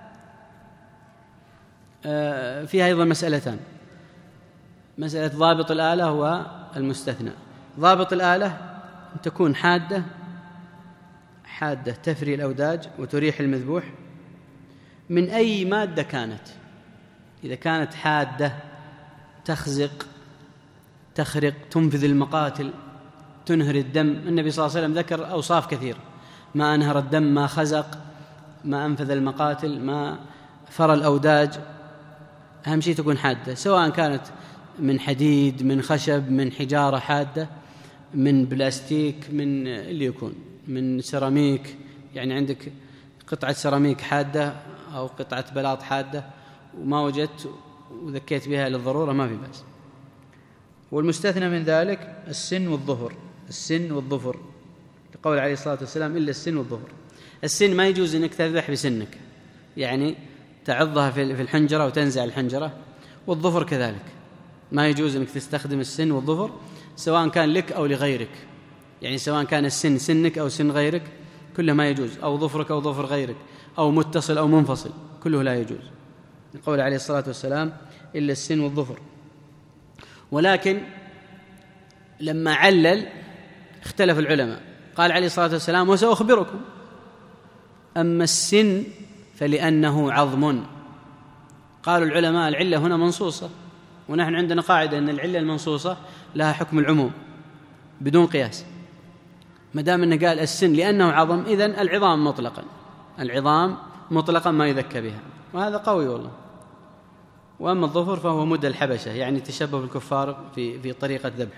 فيها أيضا مسألتان، مسألة ضابط الآلة والمستثنى. ضابط الآلة أن تكون حادة حادة تفري الأوداج وتريح المذبوح من أي مادة كانت. إذا كانت حادة تخزق، تخرق، تنفذ المقاتل، تنهر الدم. النبي صلى الله عليه وسلم ذكر أوصاف كثير، ما أنهر الدم، ما خزق، ما أنفذ المقاتل، ما فرى الأوداج. أهم شيء تكون حادة، سواء كانت من حديد، من خشب، من حجارة حادة، من بلاستيك، من اللي يكون من سيراميك، يعني عندك قطعة سيراميك حادة أو قطعة بلاط حادة وما وجدت وذكيت بها للضرورة ما في بأس. والمستثنى من ذلك السن والظهر، السن والظفر، لقول عليه الصلاة والسلام إلا السن والظفر. السن ما يجوز أنك تذبح بسنك، يعني تعضها في الحنجرة وتنزع الحنجرة، والظفر كذلك ما يجوز أنك تستخدم السن والظفر سواء كان لك أو لغيرك، يعني سواء كان السن سنك أو سن غيرك كله ما يجوز، أو ظفرك أو ظفر غيرك، أو متصل أو منفصل، كله لا يجوز، لقول عليه الصلاة والسلام إلا السن والظفر. ولكن لما علل اختلف العلماء، قال عليه الصلاة والسلام وسأخبركم، أما السن فلأنه عظم. قالوا العلماء العلة هنا منصوصة، ونحن عندنا قاعدة أن العلة المنصوصة لها حكم العموم بدون قياس، ما دام أنه قال السن لأنه عظم إذن العظام مطلقا، العظام مطلقا ما يذكى بها، وهذا قوي والله. وأما الظفر فهو مد الحبشة، يعني تشبه بالكفار في في طريقة ذبح.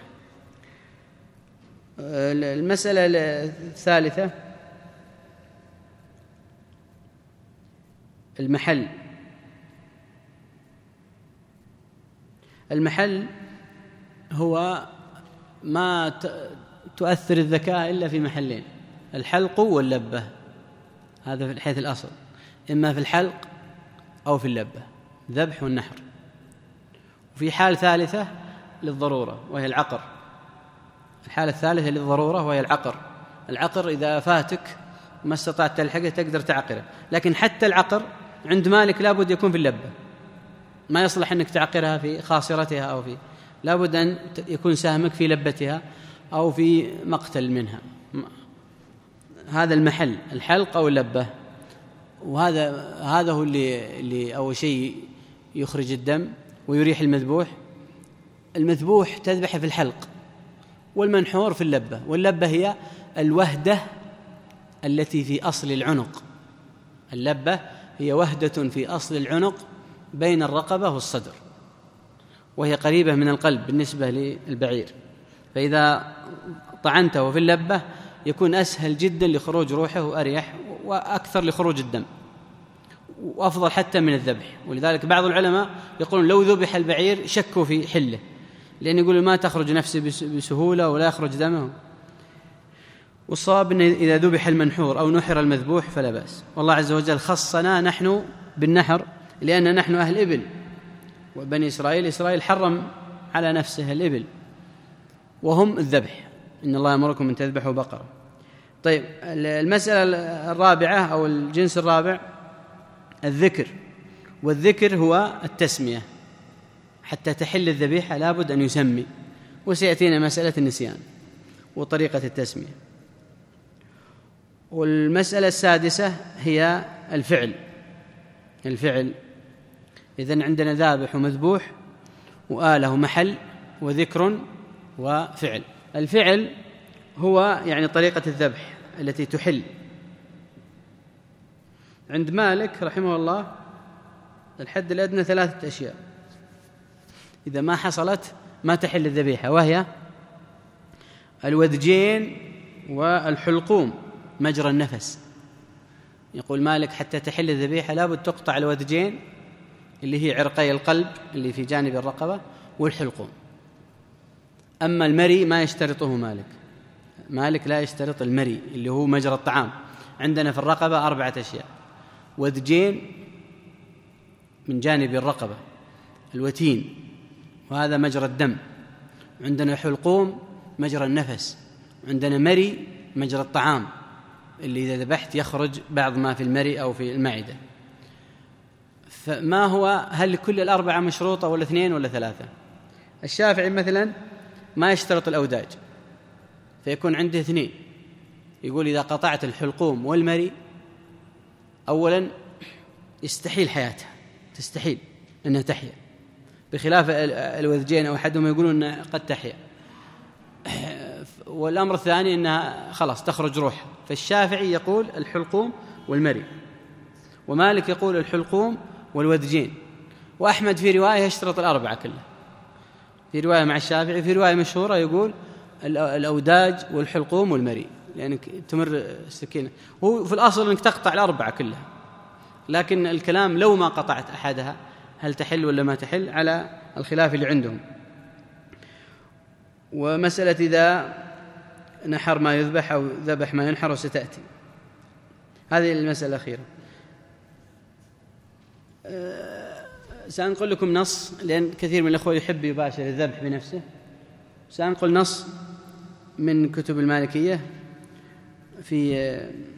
المسألة الثالثة المحل. المحل هو ما تؤثر الذكاء إلا في محلين، الحلق واللبة، هذا في حيث الأصل، إما في الحلق أو في اللبة، ذبح والنحر. وفي حال ثالثة للضرورة وهي العقر، الحالة الثالثة للضرورة وهي العقر. العقر إذا فاتك ما استطعت تلحقه تقدر تعقره، لكن حتى العقر عند مالك لابد يكون في اللبة، ما يصلح أنك تعقرها في خاصرتها أو في، لابد أن يكون سهمك في لبتها أو في مقتل منها. هذا المحل، الحلق أو اللبة. وهذا هذا هو اللي, اللي أول شيء يخرج الدم ويريح المذبوح. المذبوح تذبح في الحلق، والمنحور في اللبة. واللبة هي الوهدة التي في أصل العنق، اللبة هي وهدة في أصل العنق بين الرقبة والصدر، وهي قريبة من القلب بالنسبة للبعير، فإذا طعنته في اللبة يكون أسهل جدا لخروج روحه وأريح وأكثر لخروج الدم، وأفضل حتى من الذبح. ولذلك بعض العلماء يقولون لو ذبح البعير شكوا في حله، لأن يقولوا ما تخرج نفسه بسهولة ولا يخرج دمه. والصواب أنه إذا ذبح المنحور أو نحر المذبوح فلا بأس. والله عز وجل خصنا نحن بالنحر لأن نحن أهل إبل، وبني إسرائيل إسرائيل حرم على نفسه الإبل، وهم الذبح، إن الله يأمركم أن تذبحوا بقرة. طيب، المسألة الرابعة أو الجنس الرابع الذكر. والذكر هو التسمية، حتى تحل الذبيحة لابد أن يسمي، وسيأتينا مسألة النسيان وطريقة التسمية. والمسألة السادسة هي الفعل. الفعل إذن عندنا ذابح ومذبوح وآله محل وذكر وفعل. الفعل هو يعني طريقة الذبح التي تحل. عند مالك رحمه الله الحد الأدنى ثلاثة أشياء إذا ما حصلت ما تحل الذبيحة، وهي الوذجين والحلقوم مجرى النفس. يقول مالك حتى تحل الذبيحة لابد تقطع الوذجين اللي هي عرقي القلب اللي في جانب الرقبة والحلقوم. أما المري ما يشترطه مالك، مالك لا يشترط المري اللي هو مجرى الطعام. عندنا في الرقبة أربعة أشياء: وذجين من جانب الرقبة، الوتين وهذا مجرى الدم، عندنا حلقوم مجرى النفس، عندنا مري مجرى الطعام اللي إذا ذبحت يخرج بعض ما في المري أو في المعدة. فما هو، هل كل الأربعة مشروطة ولا اثنين ولا ثلاثة؟ الشافعي مثلا ما يشترط الأوداج، فيكون عنده اثنين. يقول إذا قطعت الحلقوم والمري أولا يستحيل حياتها، تستحيل أنها تحيا، بخلاف الوذجين أو أحدهم يقولون أنها قد تحيا. والأمر الثاني أنها خلاص تخرج روحها. فالشافعي يقول الحلقوم والمري، ومالك يقول الحلقوم والوذجين، وأحمد في رواية يشترط الأربعة كلها، في رواية مع الشافعي. في رواية مشهورة يقول الأوداج والحلقوم والمري، لأنك يعني تمر السكينة. هو في الأصل أنك تقطع الأربعة كلها، لكن الكلام لو ما قطعت أحدها هل تحل ولا ما تحل على الخلاف اللي عندهم. ومسألة إذا نحر ما يذبح أو ذبح ما ينحر وستأتي. هذه المسألة الأخيرة. سأنقل لكم نص، لأن كثير من الأخوة يحب يباشر الذبح بنفسه. سأنقل نص من كتب المالكية في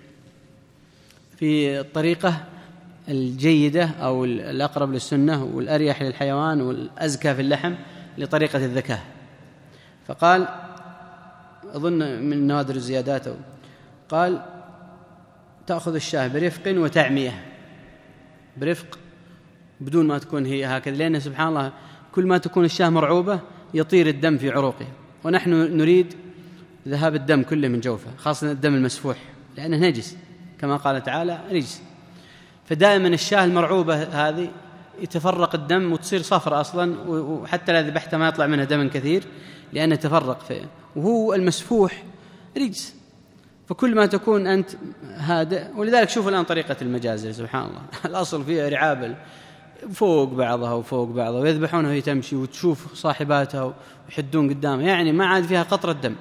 في الطريقة الجيدة أو الأقرب للسنة والأريح للحيوان والأزكى في اللحم لطريقة الذكاة. فقال، أظن من نوادر الزيادات، قال: تأخذ الشاة برفق وتعمية، برفق بدون ما تكون هي هكذا، لأن سبحان الله كل ما تكون الشاة مرعوبة يطير الدم في عروقها، ونحن نريد ذهاب الدم كله من جوفه، خاصة الدم المسفوح لأنه نجس كما قال تعالى رجس. فدائما الشاة المرعوبة هذه يتفرق الدم وتصير صفرة أصلا، وحتى لا ذبحتها ما يطلع منها دم كثير لأنه تفرق فيه، وهو المسفوح رجس. فكل ما تكون أنت هادئ، ولذلك شوفوا الآن طريقة المجازر سبحان الله الأصل فيها رعاب فوق بعضها وفوق بعضها، ويذبحونها وهي تمشي، وتشوف صاحباتها ويحدون قدامها، يعني ما عاد فيها قطرة دم.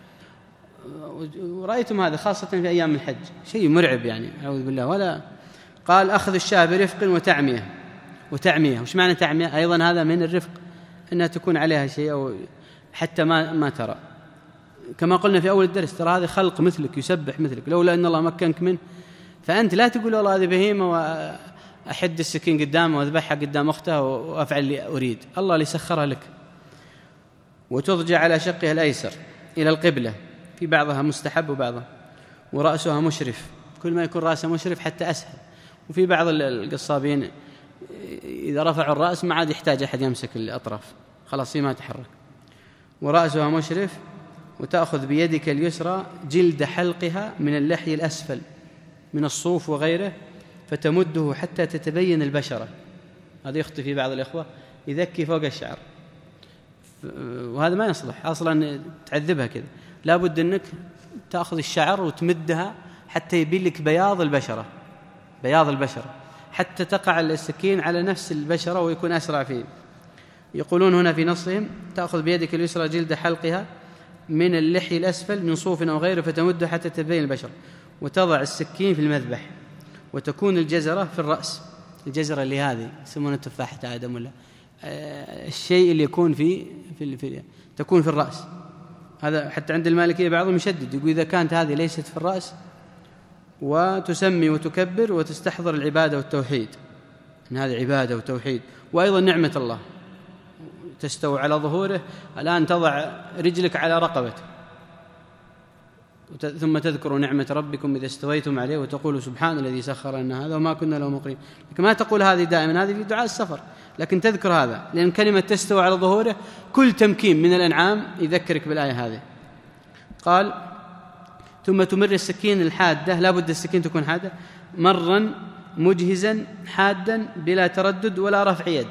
ورأيتم هذا خاصة في أيام الحج، شيء مرعب يعني، أعوذ بالله. ولا قال: أخذ الشاة برفق وتعمية. وتعمية وش معنى تعمية؟ أيضا هذا من الرفق، أنها تكون عليها شيء أو حتى ما ما ترى، كما قلنا في أول الدرس، ترى هذا خلق مثلك يسبح مثلك، لولا أن الله مكنك منه. فأنت لا تقول والله هذه بهيمة وأحد السكين قدامه وأذبحها قدام أختها وأفعل اللي أريد، الله اللي سخرها لك. وتضجع على شقها الأيسر إلى القبلة، في بعضها مستحب وبعضها، ورأسها مشرف، كل ما يكون رأسه مشرف حتى أسهل. وفي بعض القصابين إذا رفعوا الرأس ما عاد يحتاج أحد يمسك الأطراف، خلاص هي ما تحرك. ورأسها مشرف. وتأخذ بيدك اليسرى جلد حلقها من اللحي الأسفل من الصوف وغيره، فتمده حتى تتبين البشرة. هذا يخطئ في بعض الإخوة، يذكي فوق الشعر، وهذا ما يصلح أصلا، تعذبها كذا. لا بد أنك تأخذ الشعر وتمدها حتى يبين لك بياض البشرة، بياض البشرة، حتى تقع السكين على نفس البشرة ويكون أسرع فيه. يقولون هنا في نصهم: تأخذ بيدك اليسرى جلد حلقها من اللحي الأسفل من صوف أو غيره، فتمده حتى تبين البشرة، وتضع السكين في المذبح، وتكون الجزرة في الرأس. الجزرة اللي هذه يسمونها تفاحة آدم، ولا آه الشيء اللي يكون في, في, في تكون في الرأس. هذا حتى عند المالكية بعضهم يشدد، يقول إذا كانت هذه ليست في الرأس وتسمي وتكبر وتستحضر العبادة والتوحيد، إن هذه عبادة وتوحيد، وأيضا نعمة الله، تستوي على ظهوره. الآن تضع رجلك على رقبته، ثم تذكروا نعمة ربكم إذا استويتم عليه، وتقول سبحان الذي سخر لنا هذا وما كنا له مقرنين. لكن ما تقول هذه دائما، هذه في دعاء السفر، لكن تذكر هذا، لأن كلمة تستوي على ظهوره كل تمكين من الأنعام يذكرك بالآية هذه. قال: ثم تمر السكين الحادة، لا بد السكين تكون حادة، مرا مجهزا حادا بلا تردد ولا رفع يد.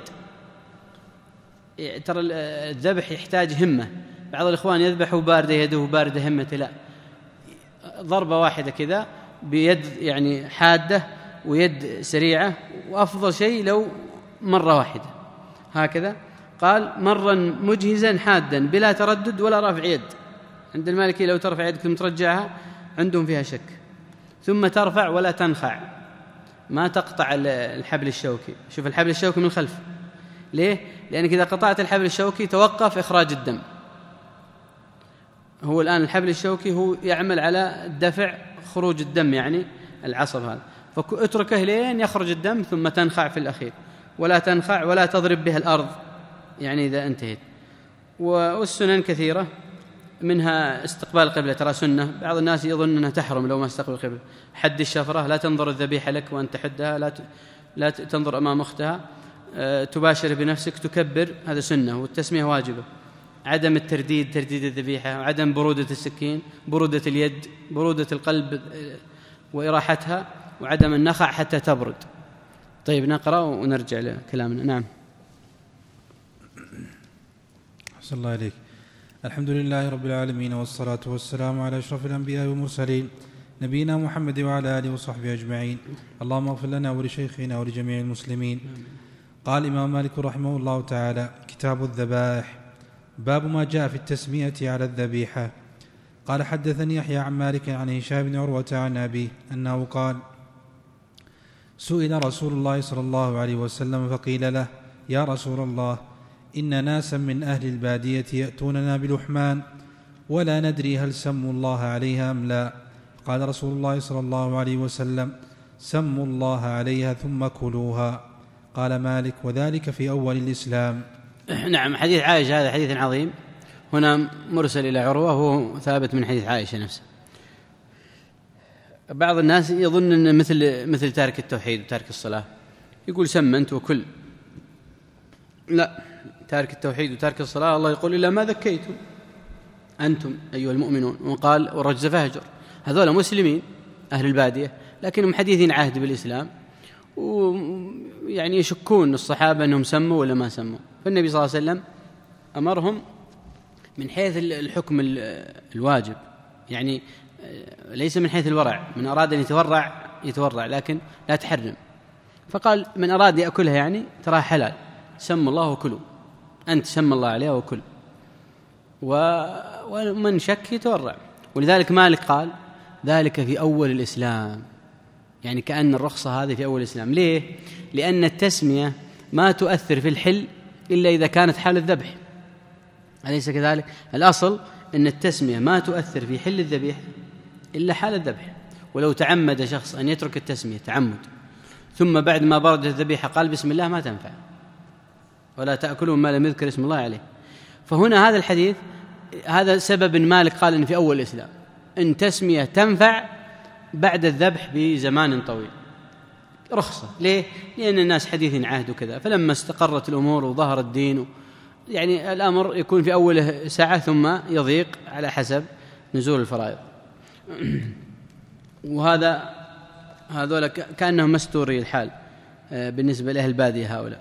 ترى الذبح يحتاج همة، بعض الإخوان يذبح وباردة يده وباردة همته، لا، ضربة واحدة كذا بيد يعني حادة ويد سريعة، وأفضل شيء لو مرة واحدة هكذا. قال: مرا مجهزا حادا بلا تردد ولا رفع يد. عند المالكي لو ترفع يدك ثم ترجعها عندهم فيها شك. ثم ترفع ولا تنخع، ما تقطع الحبل الشوكي. شوف الحبل الشوكي من الخلف، ليه؟ لأنك إذا قطعت الحبل الشوكي توقف إخراج الدم. هو الآن الحبل الشوكي هو يعمل على دفع خروج الدم، يعني العصب هذا، فاتركه لين يخرج الدم ثم تنخع في الأخير. ولا تنخع ولا تضرب بها الأرض، يعني إذا انتهت. والسنن كثيرة، منها استقبال القبلة، ترى سنة. بعض الناس يظن أنها تحرم لو ما استقبل القبلة. حد الشفرة، لا تنظر الذبيحة لك وأنت حدها، لا لا تنظر أمام أختها، أه تباشر بنفسك، تكبر، هذا سنة، والتسمية واجبة. عدم الترديد، ترديد الذبيحة، وعدم برودة السكين، برودة اليد، برودة القلب وإراحتها، وعدم النخع حتى تبرد. طيب نقرأ ونرجع لكلامنا. نعم. أحسن الله عليك. الحمد لله رب العالمين، والصلاة والسلام على أشرف الأنبياء والمرسلين، نبينا محمد وعلى آله وصحبه أجمعين. اللهم اغفر لنا ولشيخنا ولجميع المسلمين. قال الإمام مالك رحمه الله تعالى: كتاب الذبائح. باب ما جاء في التسمية على الذبيحة. قال حدثني يحيى عن مالك عن هشام بن عروة عن أبيه أنه قال سئل رسول الله صلى الله عليه وسلم فقيل له يا رسول الله إن ناسا من أهل البادية يأتوننا بلحمان ولا ندري هل سموا الله عليها أم لا. قال رسول الله صلى الله عليه وسلم سموا الله عليها ثم كلوها. قال مالك وذلك في أول الإسلام. نعم. حديث عائشة هذا حديث عظيم، هنا مرسل إلى عروة وهو ثابت من حديث عائشة نفسه. بعض الناس يظن أن مثل مثل تارك التوحيد وتارك الصلاة، يقول سمنت وكل. لا، تارك التوحيد وتارك الصلاة الله يقول إلا ما ذكيتم أنتم أيها المؤمنون، وقال والرجز فاهجر. هذول مسلمين أهل البادية لكنهم حديثين عهد بالإسلام، ويعني يشكون الصحابة أنهم سموا ولا ما سموا. فالنبي صلى الله عليه وسلم أمرهم من حيث الحكم الواجب، يعني ليس من حيث الورع، من أراد أن يتورع يتورع لكن لا تحرم. فقال من أراد يأكلها يعني تراها حلال، سم الله وكلوا، أنت سم الله عليها وكل، ومن شك يتورع. ولذلك مالك قال ذلك في أول الإسلام، يعني كأن الرخصة هذه في أول الإسلام. ليه؟ لأن التسمية ما تؤثر في الحل إلا إذا كانت حال الذبح، أليس كذلك؟ الأصل أن التسمية ما تؤثر في حل الذبيح إلا حال الذبح. ولو تعمد شخص أن يترك التسمية تعمد ثم بعد ما بردت الذبيحة قال بسم الله ما تنفع، ولا تأكلوا ما لم يذكر اسم الله عليه. فهنا هذا الحديث هذا سبب مالك قال إن في أول الإسلام إن تسمية تنفع بعد الذبح بزمان طويل، رخصة. ليه؟ لأن الناس حديث عهد وكذا، فلما استقرت الأمور وظهر الدين يعني الأمر يكون في أوله ساعة ثم يضيق على حسب نزول الفرائض. وهذا هذول كأنهم مستوري الحال بالنسبة لأهل البادية هؤلاء.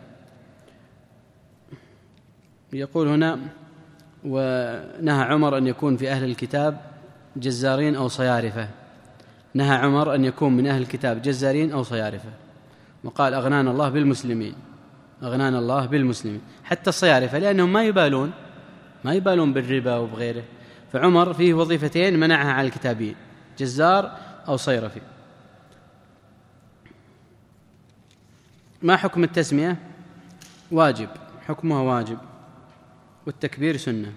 يقول هنا ونهى عمر أن يكون في أهل الكتاب جزارين أو صيارفة. نهى عمر أن يكون من أهل الكتاب جزارين أو صيارفة، وقال أغنانا الله بالمسلمين، أغنانا الله بالمسلمين. حتى الصيارفة لأنهم ما يبالون ما يبالون بالربا وبغيره، فعمر فيه وظيفتين منعها على الكتابيين، جزار أو صيرفي. ما حكم التسمية؟ واجب، حكمها واجب، والتكبير سنة.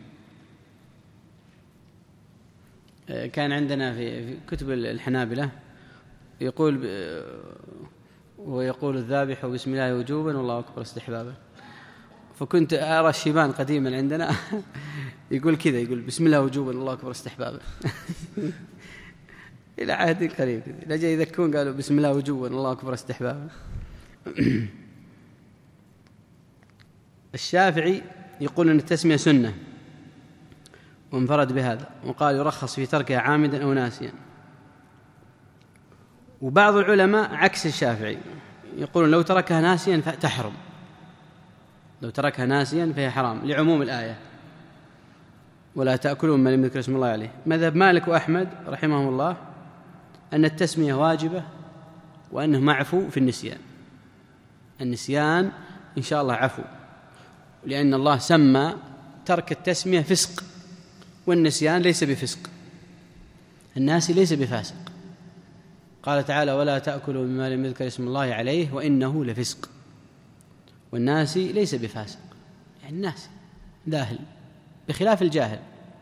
كان عندنا في كتب الحنابلة يقول ويقول الذابح بسم الله وجوبا والله أكبر استحبابا، فكنت أرى الشيبان قديما عندنا يقول كذا، يقول بسم الله وجوبا والله أكبر استحبابا إلى عهد قريب لجأ يذكرون قالوا بسم الله وجوبا والله أكبر استحبابا. الشافعي يقول أن التسمية سنة وانفرد بهذا، وقال يرخص في تركها عامدا أو ناسيا. وبعض العلماء عكس الشافعي يقولون لو تركها ناسيا فتحرم، لو تركها ناسيا فهي حرام لعموم الآية ولا تأكلوا مما لم يذكر اسم الله عليه. مذهب مالك وأحمد رحمهم الله أن التسمية واجبة وأنه معفو في النسيان. النسيان إن شاء الله عفو، لأن الله سمى ترك التسمية فسق، والنسيان ليس بفسق، الناسي ليس بفاسق. قال تعالى ولا تأكلوا مما لم يذكر اسم الله عليه وإنه لفسق، والناسي ليس بفاسق، يعني الناسي ذاهل بخلاف الجاهل.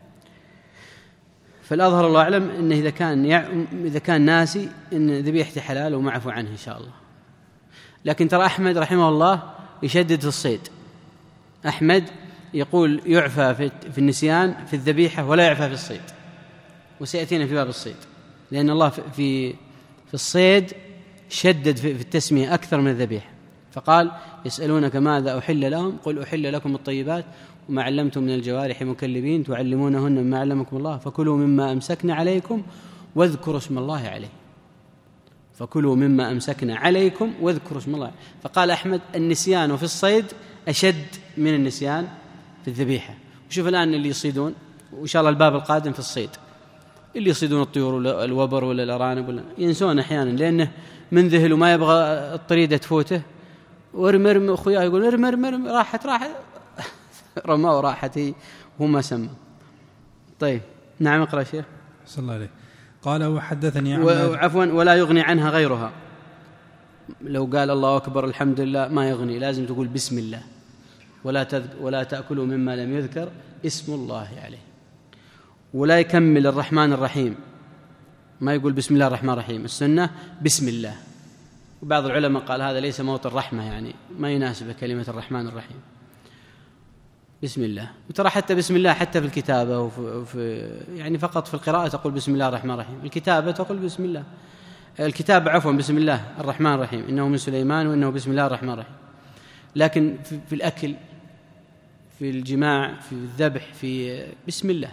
فالأظهر الله أعلم أنه إذا كان إذا كان ناسي أن ذبيحته حلال ومعفو عنه إن شاء الله. لكن ترى أحمد رحمه الله يشدد في الصيد. أحمد يقول يعفى في النسيان في الذبيحة ولا يعفى في الصيد، وسيأتينا في باب الصيد، لأن الله في في الصيد شدد في التسمية أكثر من الذبيحة. فقال يسألونك ماذا أحل لهم قل أحل لكم الطيبات وما علمتم من الجوارح مكلبين تعلمونهن مما علمكم الله فكلوا مما أمسكنا عليكم واذكروا اسم الله عليه، فكلوا مما أمسكنا عليكم واذكروا اسم الله. فقال أحمد النسيان في الصيد أشد من النسيان في الذبيحة. وشوف الآن اللي يصيدون، وإن شاء الله الباب القادم في الصيد، اللي يصيدون الطيور ولا الوبر ولا الأرانب ولا ينسون أحيانا لأنه من ذهل وما يبغى الطريدة تفوته، ورمرم أخوياه يقول ارمرم راحت راحت رماه وراحت هي وهو ما سمى. طيب نعم اقرأ شيخ. صلى الله عليه. قال وحدثني عفوا ولا يغني عنها غيرها. لو قال الله أكبر الحمد لله ما يغني، لازم تقول بسم الله، ولا ولا تأكلوا مما لم يذكر اسم الله عليه. ولا يكمل الرحمن الرحيم، ما يقول بسم الله الرحمن الرحيم، السنة بسم الله. وبعض العلماء قال هذا ليس موطن الرحمة، يعني ما يناسب كلمة الرحمن الرحيم، بسم الله. وترى حتى بسم الله حتى في الكتابة وفي يعني فقط في القراءة تقول بسم الله الرحمن الرحيم، الكتابة تقول بسم الله، الكتابة عفوا بسم الله الرحمن الرحيم، إنه من سليمان وإنه بسم الله الرحمن الرحيم. لكن في, في الأكل، في الجماع، في الذبح، في بسم الله.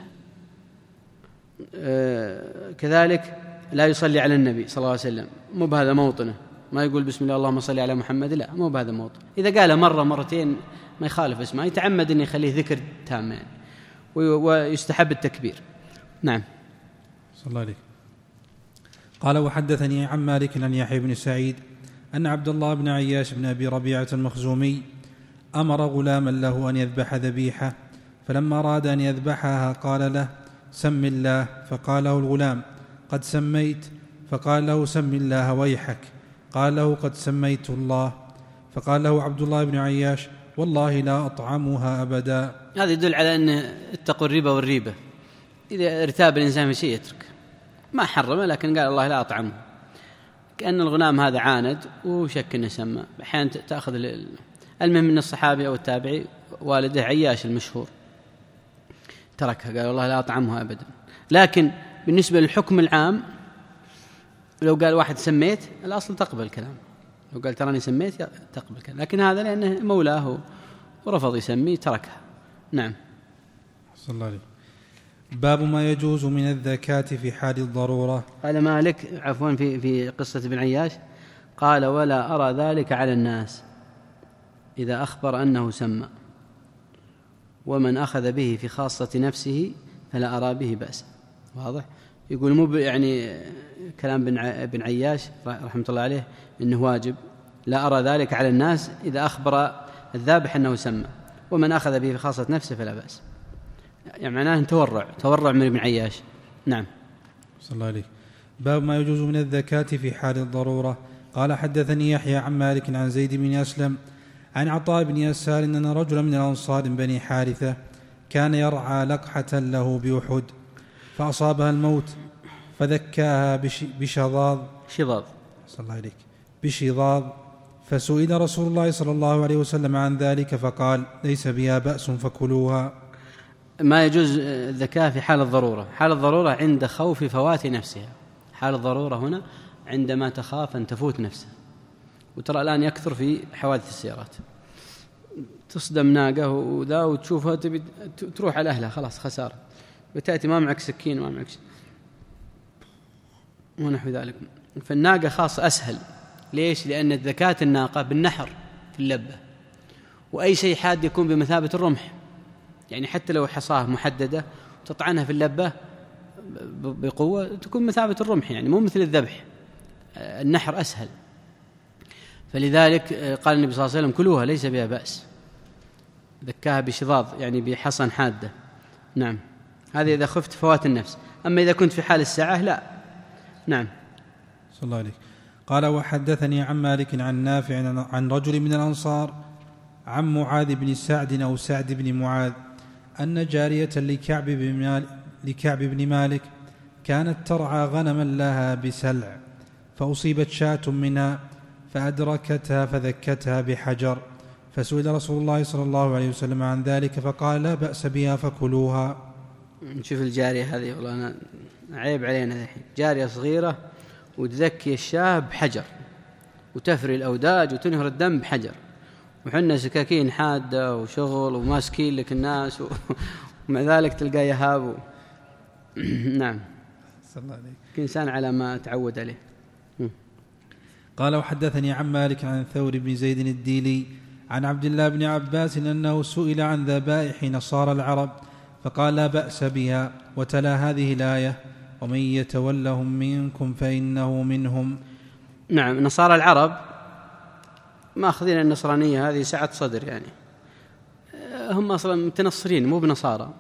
آه كذلك لا يصلي على النبي صلى الله عليه وسلم، مو بهذا موطنه، ما يقول بسم الله اللهم صل على محمد، لا مو بهذا موطن. إذا قال مرة مرتين ما يخالف اسمه، يتعمد أن يخليه ذكر تام يعني، ويستحب التكبير. نعم. صلى الله عليه. قال وحدثني عن مالك عن يحيى بن سعيد أن عبد الله بن عياش بن أبي ربيعة المخزومي أمر غلاما له أن يذبح ذبيحة، فلما أراد أن يذبحها قال له سم الله، فقال له الغلام قد سميت، فقال له سم الله ويحك، قال له قد سميت الله، فقال له عبد الله بن عياش والله لا أطعمها أبدا. هذا يدل على أن اتقوا الربا والريبة، إذا ارتاب الإنسان في شيء يترك، ما حرمه لكن قال الله لا أطعمه. كأن الغلام هذا عاند وشك أنه سمى. أحيانا تأخذ المهم من الصحابي أو التابعي والده عياش المشهور تركها، قال والله لا أطعمها أبدا. لكن بالنسبة للحكم العام لو قال واحد سميت، الأصل تقبل كلام، لو قال تراني سميت تقبل كلام، لكن هذا لأنه مولاه ورفض يسمي تركها. نعم. صلى الله عليه. باب ما يجوز من الزكاة في حال الضرورة. قال مالك عفوا في في قصة ابن عياش قال ولا أرى ذلك على الناس إذا أخبر أنه سمى، ومن أخذ به في خاصة نفسه فلا أرى به بأس. واضح؟ يقول مو يعني كلام ابن عياش رحمة الله عليه إنه واجب، لا أرى ذلك على الناس إذا أخبر الذابح أنه سمى، ومن أخذ به في خاصة نفسه فلا بأس. يعني معناه تورع تورع من ابن عياش. نعم. صلى الله عليه. باب ما يجوز من الزكاة في حال الضرورة. قال حدثني يحيى عن مالك عن زيد بن أسلم عن عطاء بن يسار أن رجلا من الأنصار بني حارثة كان يرعى لقحة له بأحد فأصابها الموت فذكاها بشظاظ شظاظ صلى الله عليك بشظاظ فسئل رسول الله صلى الله عليه وسلم عن ذلك فقال ليس بها بأس فكلوها. ما يجوز الزكاة في حال الضرورة. حال الضرورة عند خوف فوات نفسها، حال الضرورة هنا عندما تخاف أن تفوت نفسها. وترى الآن يكثر في حوادث السيارات، تصدم ناقة وذا وتشوفها تبي تروح على أهلها خلاص خسارة، وتأتي ما معك سكين وما معك ونحو ذلك. فالناقة خاص أسهل. ليش؟ لأن الزكاة الناقة بالنحر في اللبة، وأي شيء حاد يكون بمثابة الرمح، يعني حتى لو حصاه محددة تطعنها في اللبة بقوة تكون مثابة الرمح، يعني مو مثل الذبح، النحر أسهل. فلذلك قال النبي صلى الله عليه وسلم كلوها ليس بها بأس، ذكاها بشظاظ يعني بحصن حادة. نعم. هذه إذا خفت فوات النفس، أما إذا كنت في حال الساعة لا. نعم. صلى الله عليه. قال وحدثني عن مالك عن نافع عن رجل من الأنصار عن معاذ بن سعد أو سعد بن معاذ أن جارية لكعب بن مالك, لكعب بن مالك كانت ترعى غنما لها بسلع، فأصيبت شاة منها فأدركتها فذكتها بحجر، فسئل رسول الله صلى الله عليه وسلم عن ذلك فقال لا بأس بها فكلوها. نشوف الجارية هذه، والله أنا عيب علينا الحين، جارية صغيرة وتذكي الشاه بحجر وتفري الأوداج وتنهر الدم بحجر، وحنا سكاكين حادة وشغل وماسكين لك الناس ومع ذلك تلقى يهاب و... نعم. صلى الله عليك. إنسان على ما تعود عليه. قال وحدثني عن مالك عن ثور بن زيد الديلي عن عبد الله بن عباس أنه سئل عن ذبائح نصارى العرب فقال لا بأس بها، وتلا هذه الآية ومن يتولهم منكم فإنه منهم. نعم. نصارى العرب ما أخذين النصرانية هذه سعة صدر، يعني هم أصلا متنصرين مو بنصارى،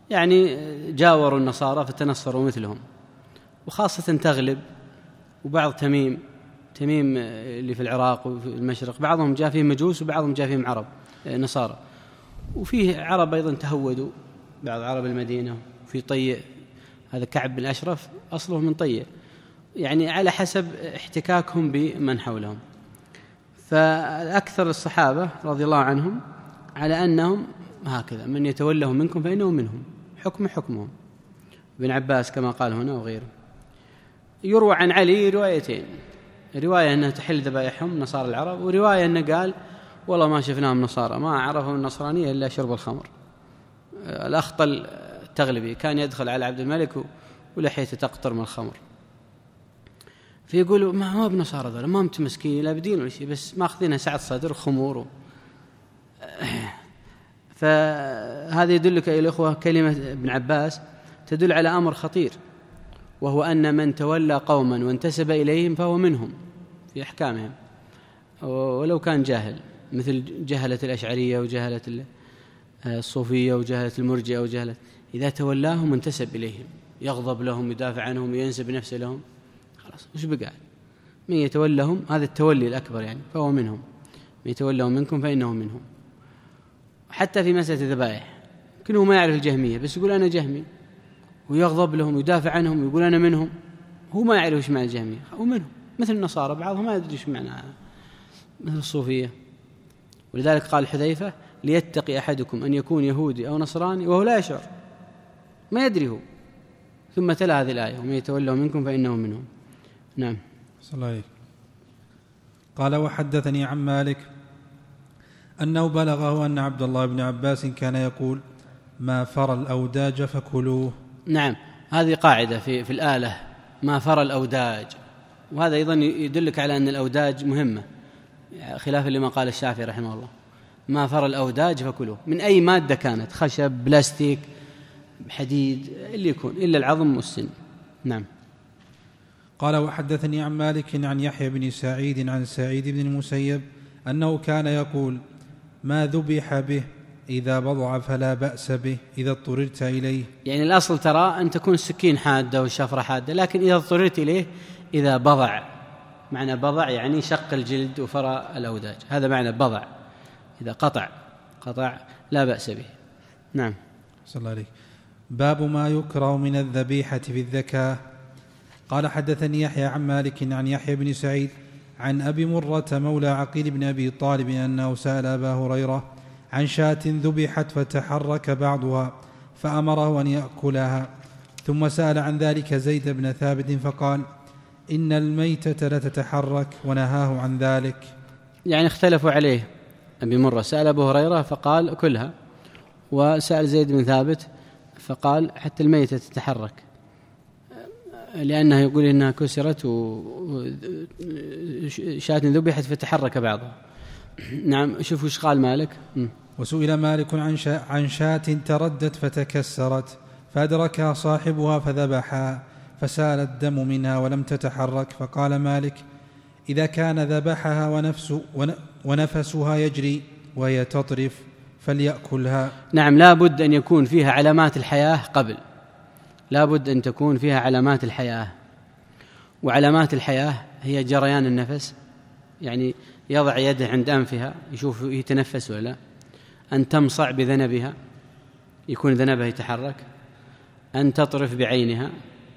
يعني جاوروا النصارى فتنصروا مثلهم، وخاصة تغلب وبعض تميم تميم اللي في العراق وفي المشرق، بعضهم جاء فيهم مجوس وبعضهم جاء فيهم عرب نصارى، وفيه عرب أيضا تهودوا، بعض عرب المدينة. في طي هذا كعب بن أشرف أصله من طي، يعني على حسب احتكاكهم بمن حولهم. فأكثر الصحابة رضي الله عنهم على أنهم هكذا: من يتولهم منكم فإنه منهم، حكم حكمهم. ابن عباس كما قال هنا وغيره. يروى عن علي روايتين: رواية أنها تحل ذبائحهم نصارى العرب، ورواية أنه قال والله ما شفناهم نصارى، ما عرفوا النصرانية إلا شرب الخمر. الأخطل التغلبي كان يدخل على عبد الملك ولحيته تقطر من الخمر، فيقولوا ما هو بنصارى ذولا، ما هم متمسكين لا بدين ولا شيء، بس ماخذينها سعة صدر خمور. فهذا يدلك أيها الأخوة كلمة ابن عباس تدل على أمر خطير، وهو أن من تولى قوما وانتسب إليهم فهو منهم في أحكامهم، ولو كان جاهل، مثل جهلة الأشعرية وجهلة الصوفية وجهلة المرجئة وجهلة، إذا تولاهم وانتسب إليهم يغضب لهم، يدافع عنهم، ينسب نفسه لهم، خلاص وش بقى؟ من يتولهم، هذا التولي الأكبر يعني، فهو منهم. من يتولهم منكم فإنه منهم. حتى في مسألة الذبائح كله ما يعرف الجهمية، بس يقول أنا جهمي، ويغضب لهم ويدافع عنهم ويقول أنا منهم، هو ما يعرف ايش معنى الجهمية، هو منهم. مثل النصارى بعضهم ما يدري ايش معنى، مثل الصوفية. ولذلك قال حذيفة: ليتقي أحدكم أن يكون يهودي أو نصراني وهو لا يشعر، ما يدري هو. ثم تلا هذه الآية: ومن يتولوا منكم فإنه منهم. نعم. صلى الله عليه. قال: وحدثني عن مالك أنه بلغه أن عبد الله بن عباس كان يقول: ما فرى الأوداج فكلوه. نعم، هذه قاعدة في, في الآلة: ما فرى الأوداج. وهذا أيضا يدلك على أن الأوداج مهمة، خلافا لما قال الشافعي رحمه الله: ما فرى الأوداج فكلوه، من أي مادة كانت، خشب، بلاستيك، حديد، اللي يكون، إلا العظم والسن. نعم. قال: وحدثني عن مالك عن يحيى بن سعيد عن سعيد بن المسيب أنه كان يقول: ما ذبح به إذا بضع فلا بأس به إذا اضطررت إليه. يعني الأصل ترى أن تكون السكين حادة والشفرة حادة، لكن إذا اضطررت إليه، إذا بضع، معنى بضع يعني شق الجلد وفرى الأوداج، هذا معنى بضع. إذا قطع قطع لا بأس به. نعم. صلى الله عليه. باب ما يكره من الذبيحة في الذكاة. قال: حدثني يحيى عن مالك عن يحيى بن سعيد عن أبي مرة مولى عقيل بن أبي طالب أنه سأل أبا هريرة عن شاة ذبحت فتحرك بعضها فأمره أن يأكلها، ثم سأل عن ذلك زيد بن ثابت فقال: إن الميتة لتتحرك، ونهاه عن ذلك. يعني اختلفوا عليه. أبي مرة سأل أبو هريرة فقال: كلها، وسأل زيد بن ثابت فقال: حتى الميتة تتحرك، لأنه يقول إنها كسرت وشاة ذبحت فتحرك بعضها. نعم. شوفوا ايش قال مالك. وسئل مالك عن شاة, عن شاة تردت فتكسرت فأدركها صاحبها فذبحها فسال الدم منها ولم تتحرك، فقال مالك: إذا كان ذبحها ونفس ونفسها يجري وهي تطرف فليأكلها. نعم، لا بد أن يكون فيها علامات الحياة قبل، لا بد أن تكون فيها علامات الحياة. وعلامات الحياة هي جريان النفس، يعني يضع يده عند أنفها يشوف يتنفس ولا لا، أن تمصع بذنبها يكون ذنبها يتحرك، أن تطرف بعينها،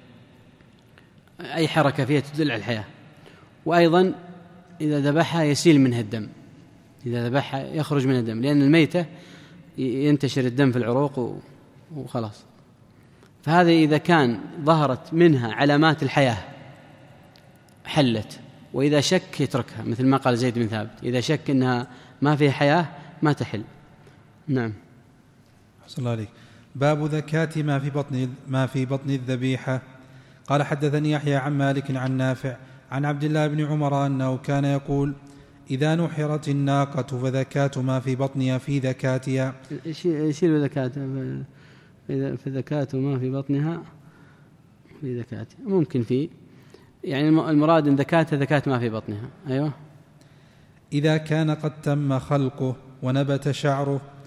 أي حركة فيها تدل على الحياة. وأيضا إذا ذبحها يسيل منها الدم، إذا ذبحها يخرج منها الدم، لأن الميتة ينتشر الدم في العروق وخلاص. فهذا إذا كان ظهرت منها علامات الحياة حلت، وإذا شك يتركها، مثل ما قال زيد بن ثابت: إذا شك أنها ما فيها حياة ما تحل. نعم. صلى الله عليه. باب ذكاة ما في بطن ما في بطن الذبيحة. قال: حدثني يحيى عن مالك عن نافع عن عبد الله بن عمر أنه كان يقول: إذا نحرت الناقة فذكاة ما في بطنها في ذكاتها. يشيل ذكاة في ذكاة ما في بطنها في ذكاتها، ممكن في، يعني المراد ان ذكاة ذكاة ما في بطنها. أيوة. إذا كان قد تم خلقه ونبت شعره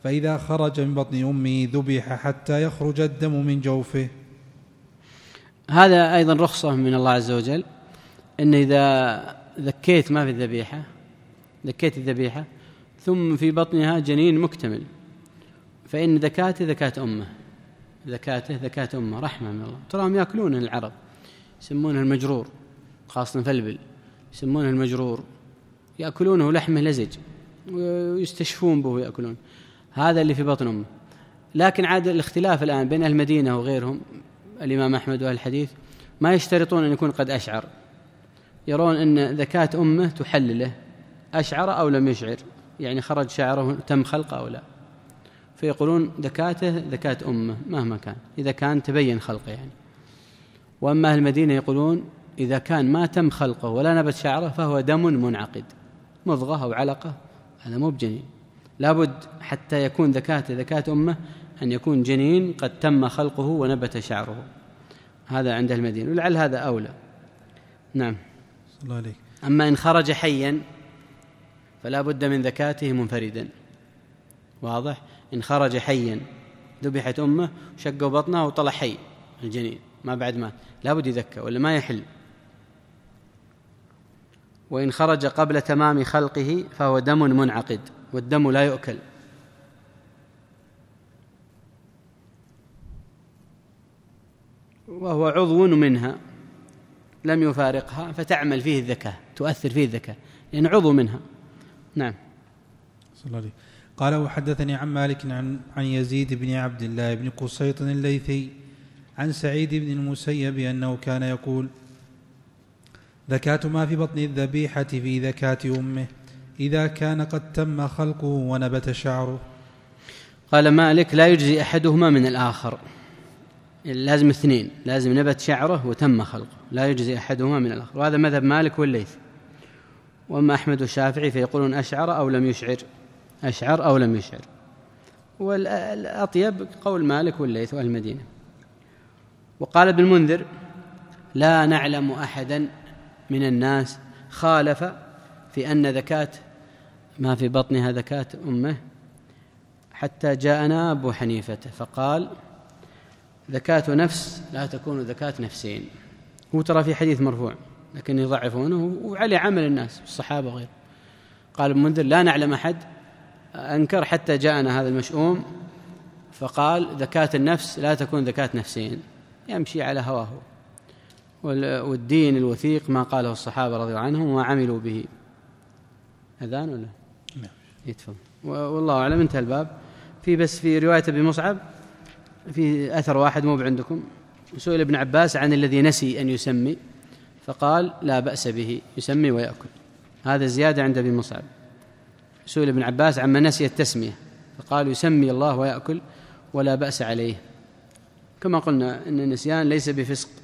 فإذا خرج من بطن أمه ذبح حتى يخرج الدم من جوفه. هذا أيضا رخصة من الله عز وجل، إن إذا ذكيت ما في الذبيحة، ذكيت الذبيحة ثم في بطنها جنين مكتمل، فإن ذكاته ذكاة أمه، ذكاته ذكاة أمه رحمة من الله. تراهم يأكلونه العرب، يسمونه المجرور، خاصة فلبل يسمونه المجرور، يأكلونه لحمه لزج ويستشفون به ويأكلون، هذا اللي في بطن أمه. لكن عاد الاختلاف الآن بين المدينة وغيرهم، الإمام أحمد وأهل الحديث ما يشترطون أن يكون قد أشعر، يرون أن ذكاة أمه تحلله أشعر أو لم يشعر، يعني خرج شعره تم خلقه أو لا، فيقولون ذكاته ذكاة أمه مهما كان، إذا كان تبين خلقه يعني. وأما أهل المدينة يقولون إذا كان ما تم خلقه ولا نبت شعره فهو دم منعقد، مضغة أو علقة، هذا مو بجنين، لابد حتى يكون ذكاته ذكاة أمه أن يكون جنين قد تم خلقه ونبت شعره، هذا عند المدينة، ولعل هذا أولى. نعم. الله عليك. أما إن خرج حيا فلا بد من ذكاته منفردا، واضح؟ إن خرج حيا ذبحت أمه شقوا بطنها وطلع حي الجنين ما بعد مات، لا بد يذكى ولا ما يحل. وإن خرج قبل تمام خلقه فهو دم منعقد، والدم لا يؤكل. وهو عضو منها لم يفارقها فتعمل فيه الذكاء، تؤثر فيه الذكاء لأن عضو منها. نعم. صلى الله عليه. قال وحدثني عن مالك عن, عن يزيد بن عبد الله بن قسيط الليثي عن سعيد بن المسيب أنه كان يقول ذكاة ما في بطن الذبيحة في ذكاة أمه إذا كان قد تم خلقه ونبت شعره. قال مالك لا يجزي أحدهما من الآخر، لازم اثنين، لازم نبت شعره وتم خلقه، لا يجزي أحدهما من الآخر، وهذا مذهب مالك والليث. وأما أحمد والشافعي فيقولون أشعر أو لم يشعر، أشعر أو لم يشعر، والأطيب قول مالك والليث والمدينة. وقال ابن المنذر لا نعلم أحدا من الناس خالف في أن ذكاة ما في بطنها ذكاة أمه حتى جاءنا أبو حنيفة فقال ذكاة نفس لا تكون ذكاة نفسين. هو ترى في حديث مرفوع لكن يضعفونه وعلى عمل الناس الصحابة وغيره. قال ابن المنذر لا نعلم أحد أنكر حتى جاءنا هذا المشؤوم فقال ذكاة النفس لا تكون ذكاة نفسين، يمشي على هواه، والدين الوثيق ما قاله الصحابة رضي الله عنهم وما عملوا به. أذان ولا نعم يتفهم. والله أعلم. انتهى الباب. في بس في رواية ابن مصعب في أثر واحد مو عندكم، سئل ابن عباس عن الذي نسي أن يسمي فقال لا بأس به يسمي ويأكل، هذا زيادة عند ابن مصعب. سئل ابن عباس عما نسي التسمية فقال يسمي الله ويأكل ولا بأس عليه. كما قلنا أن النسيان ليس بفسق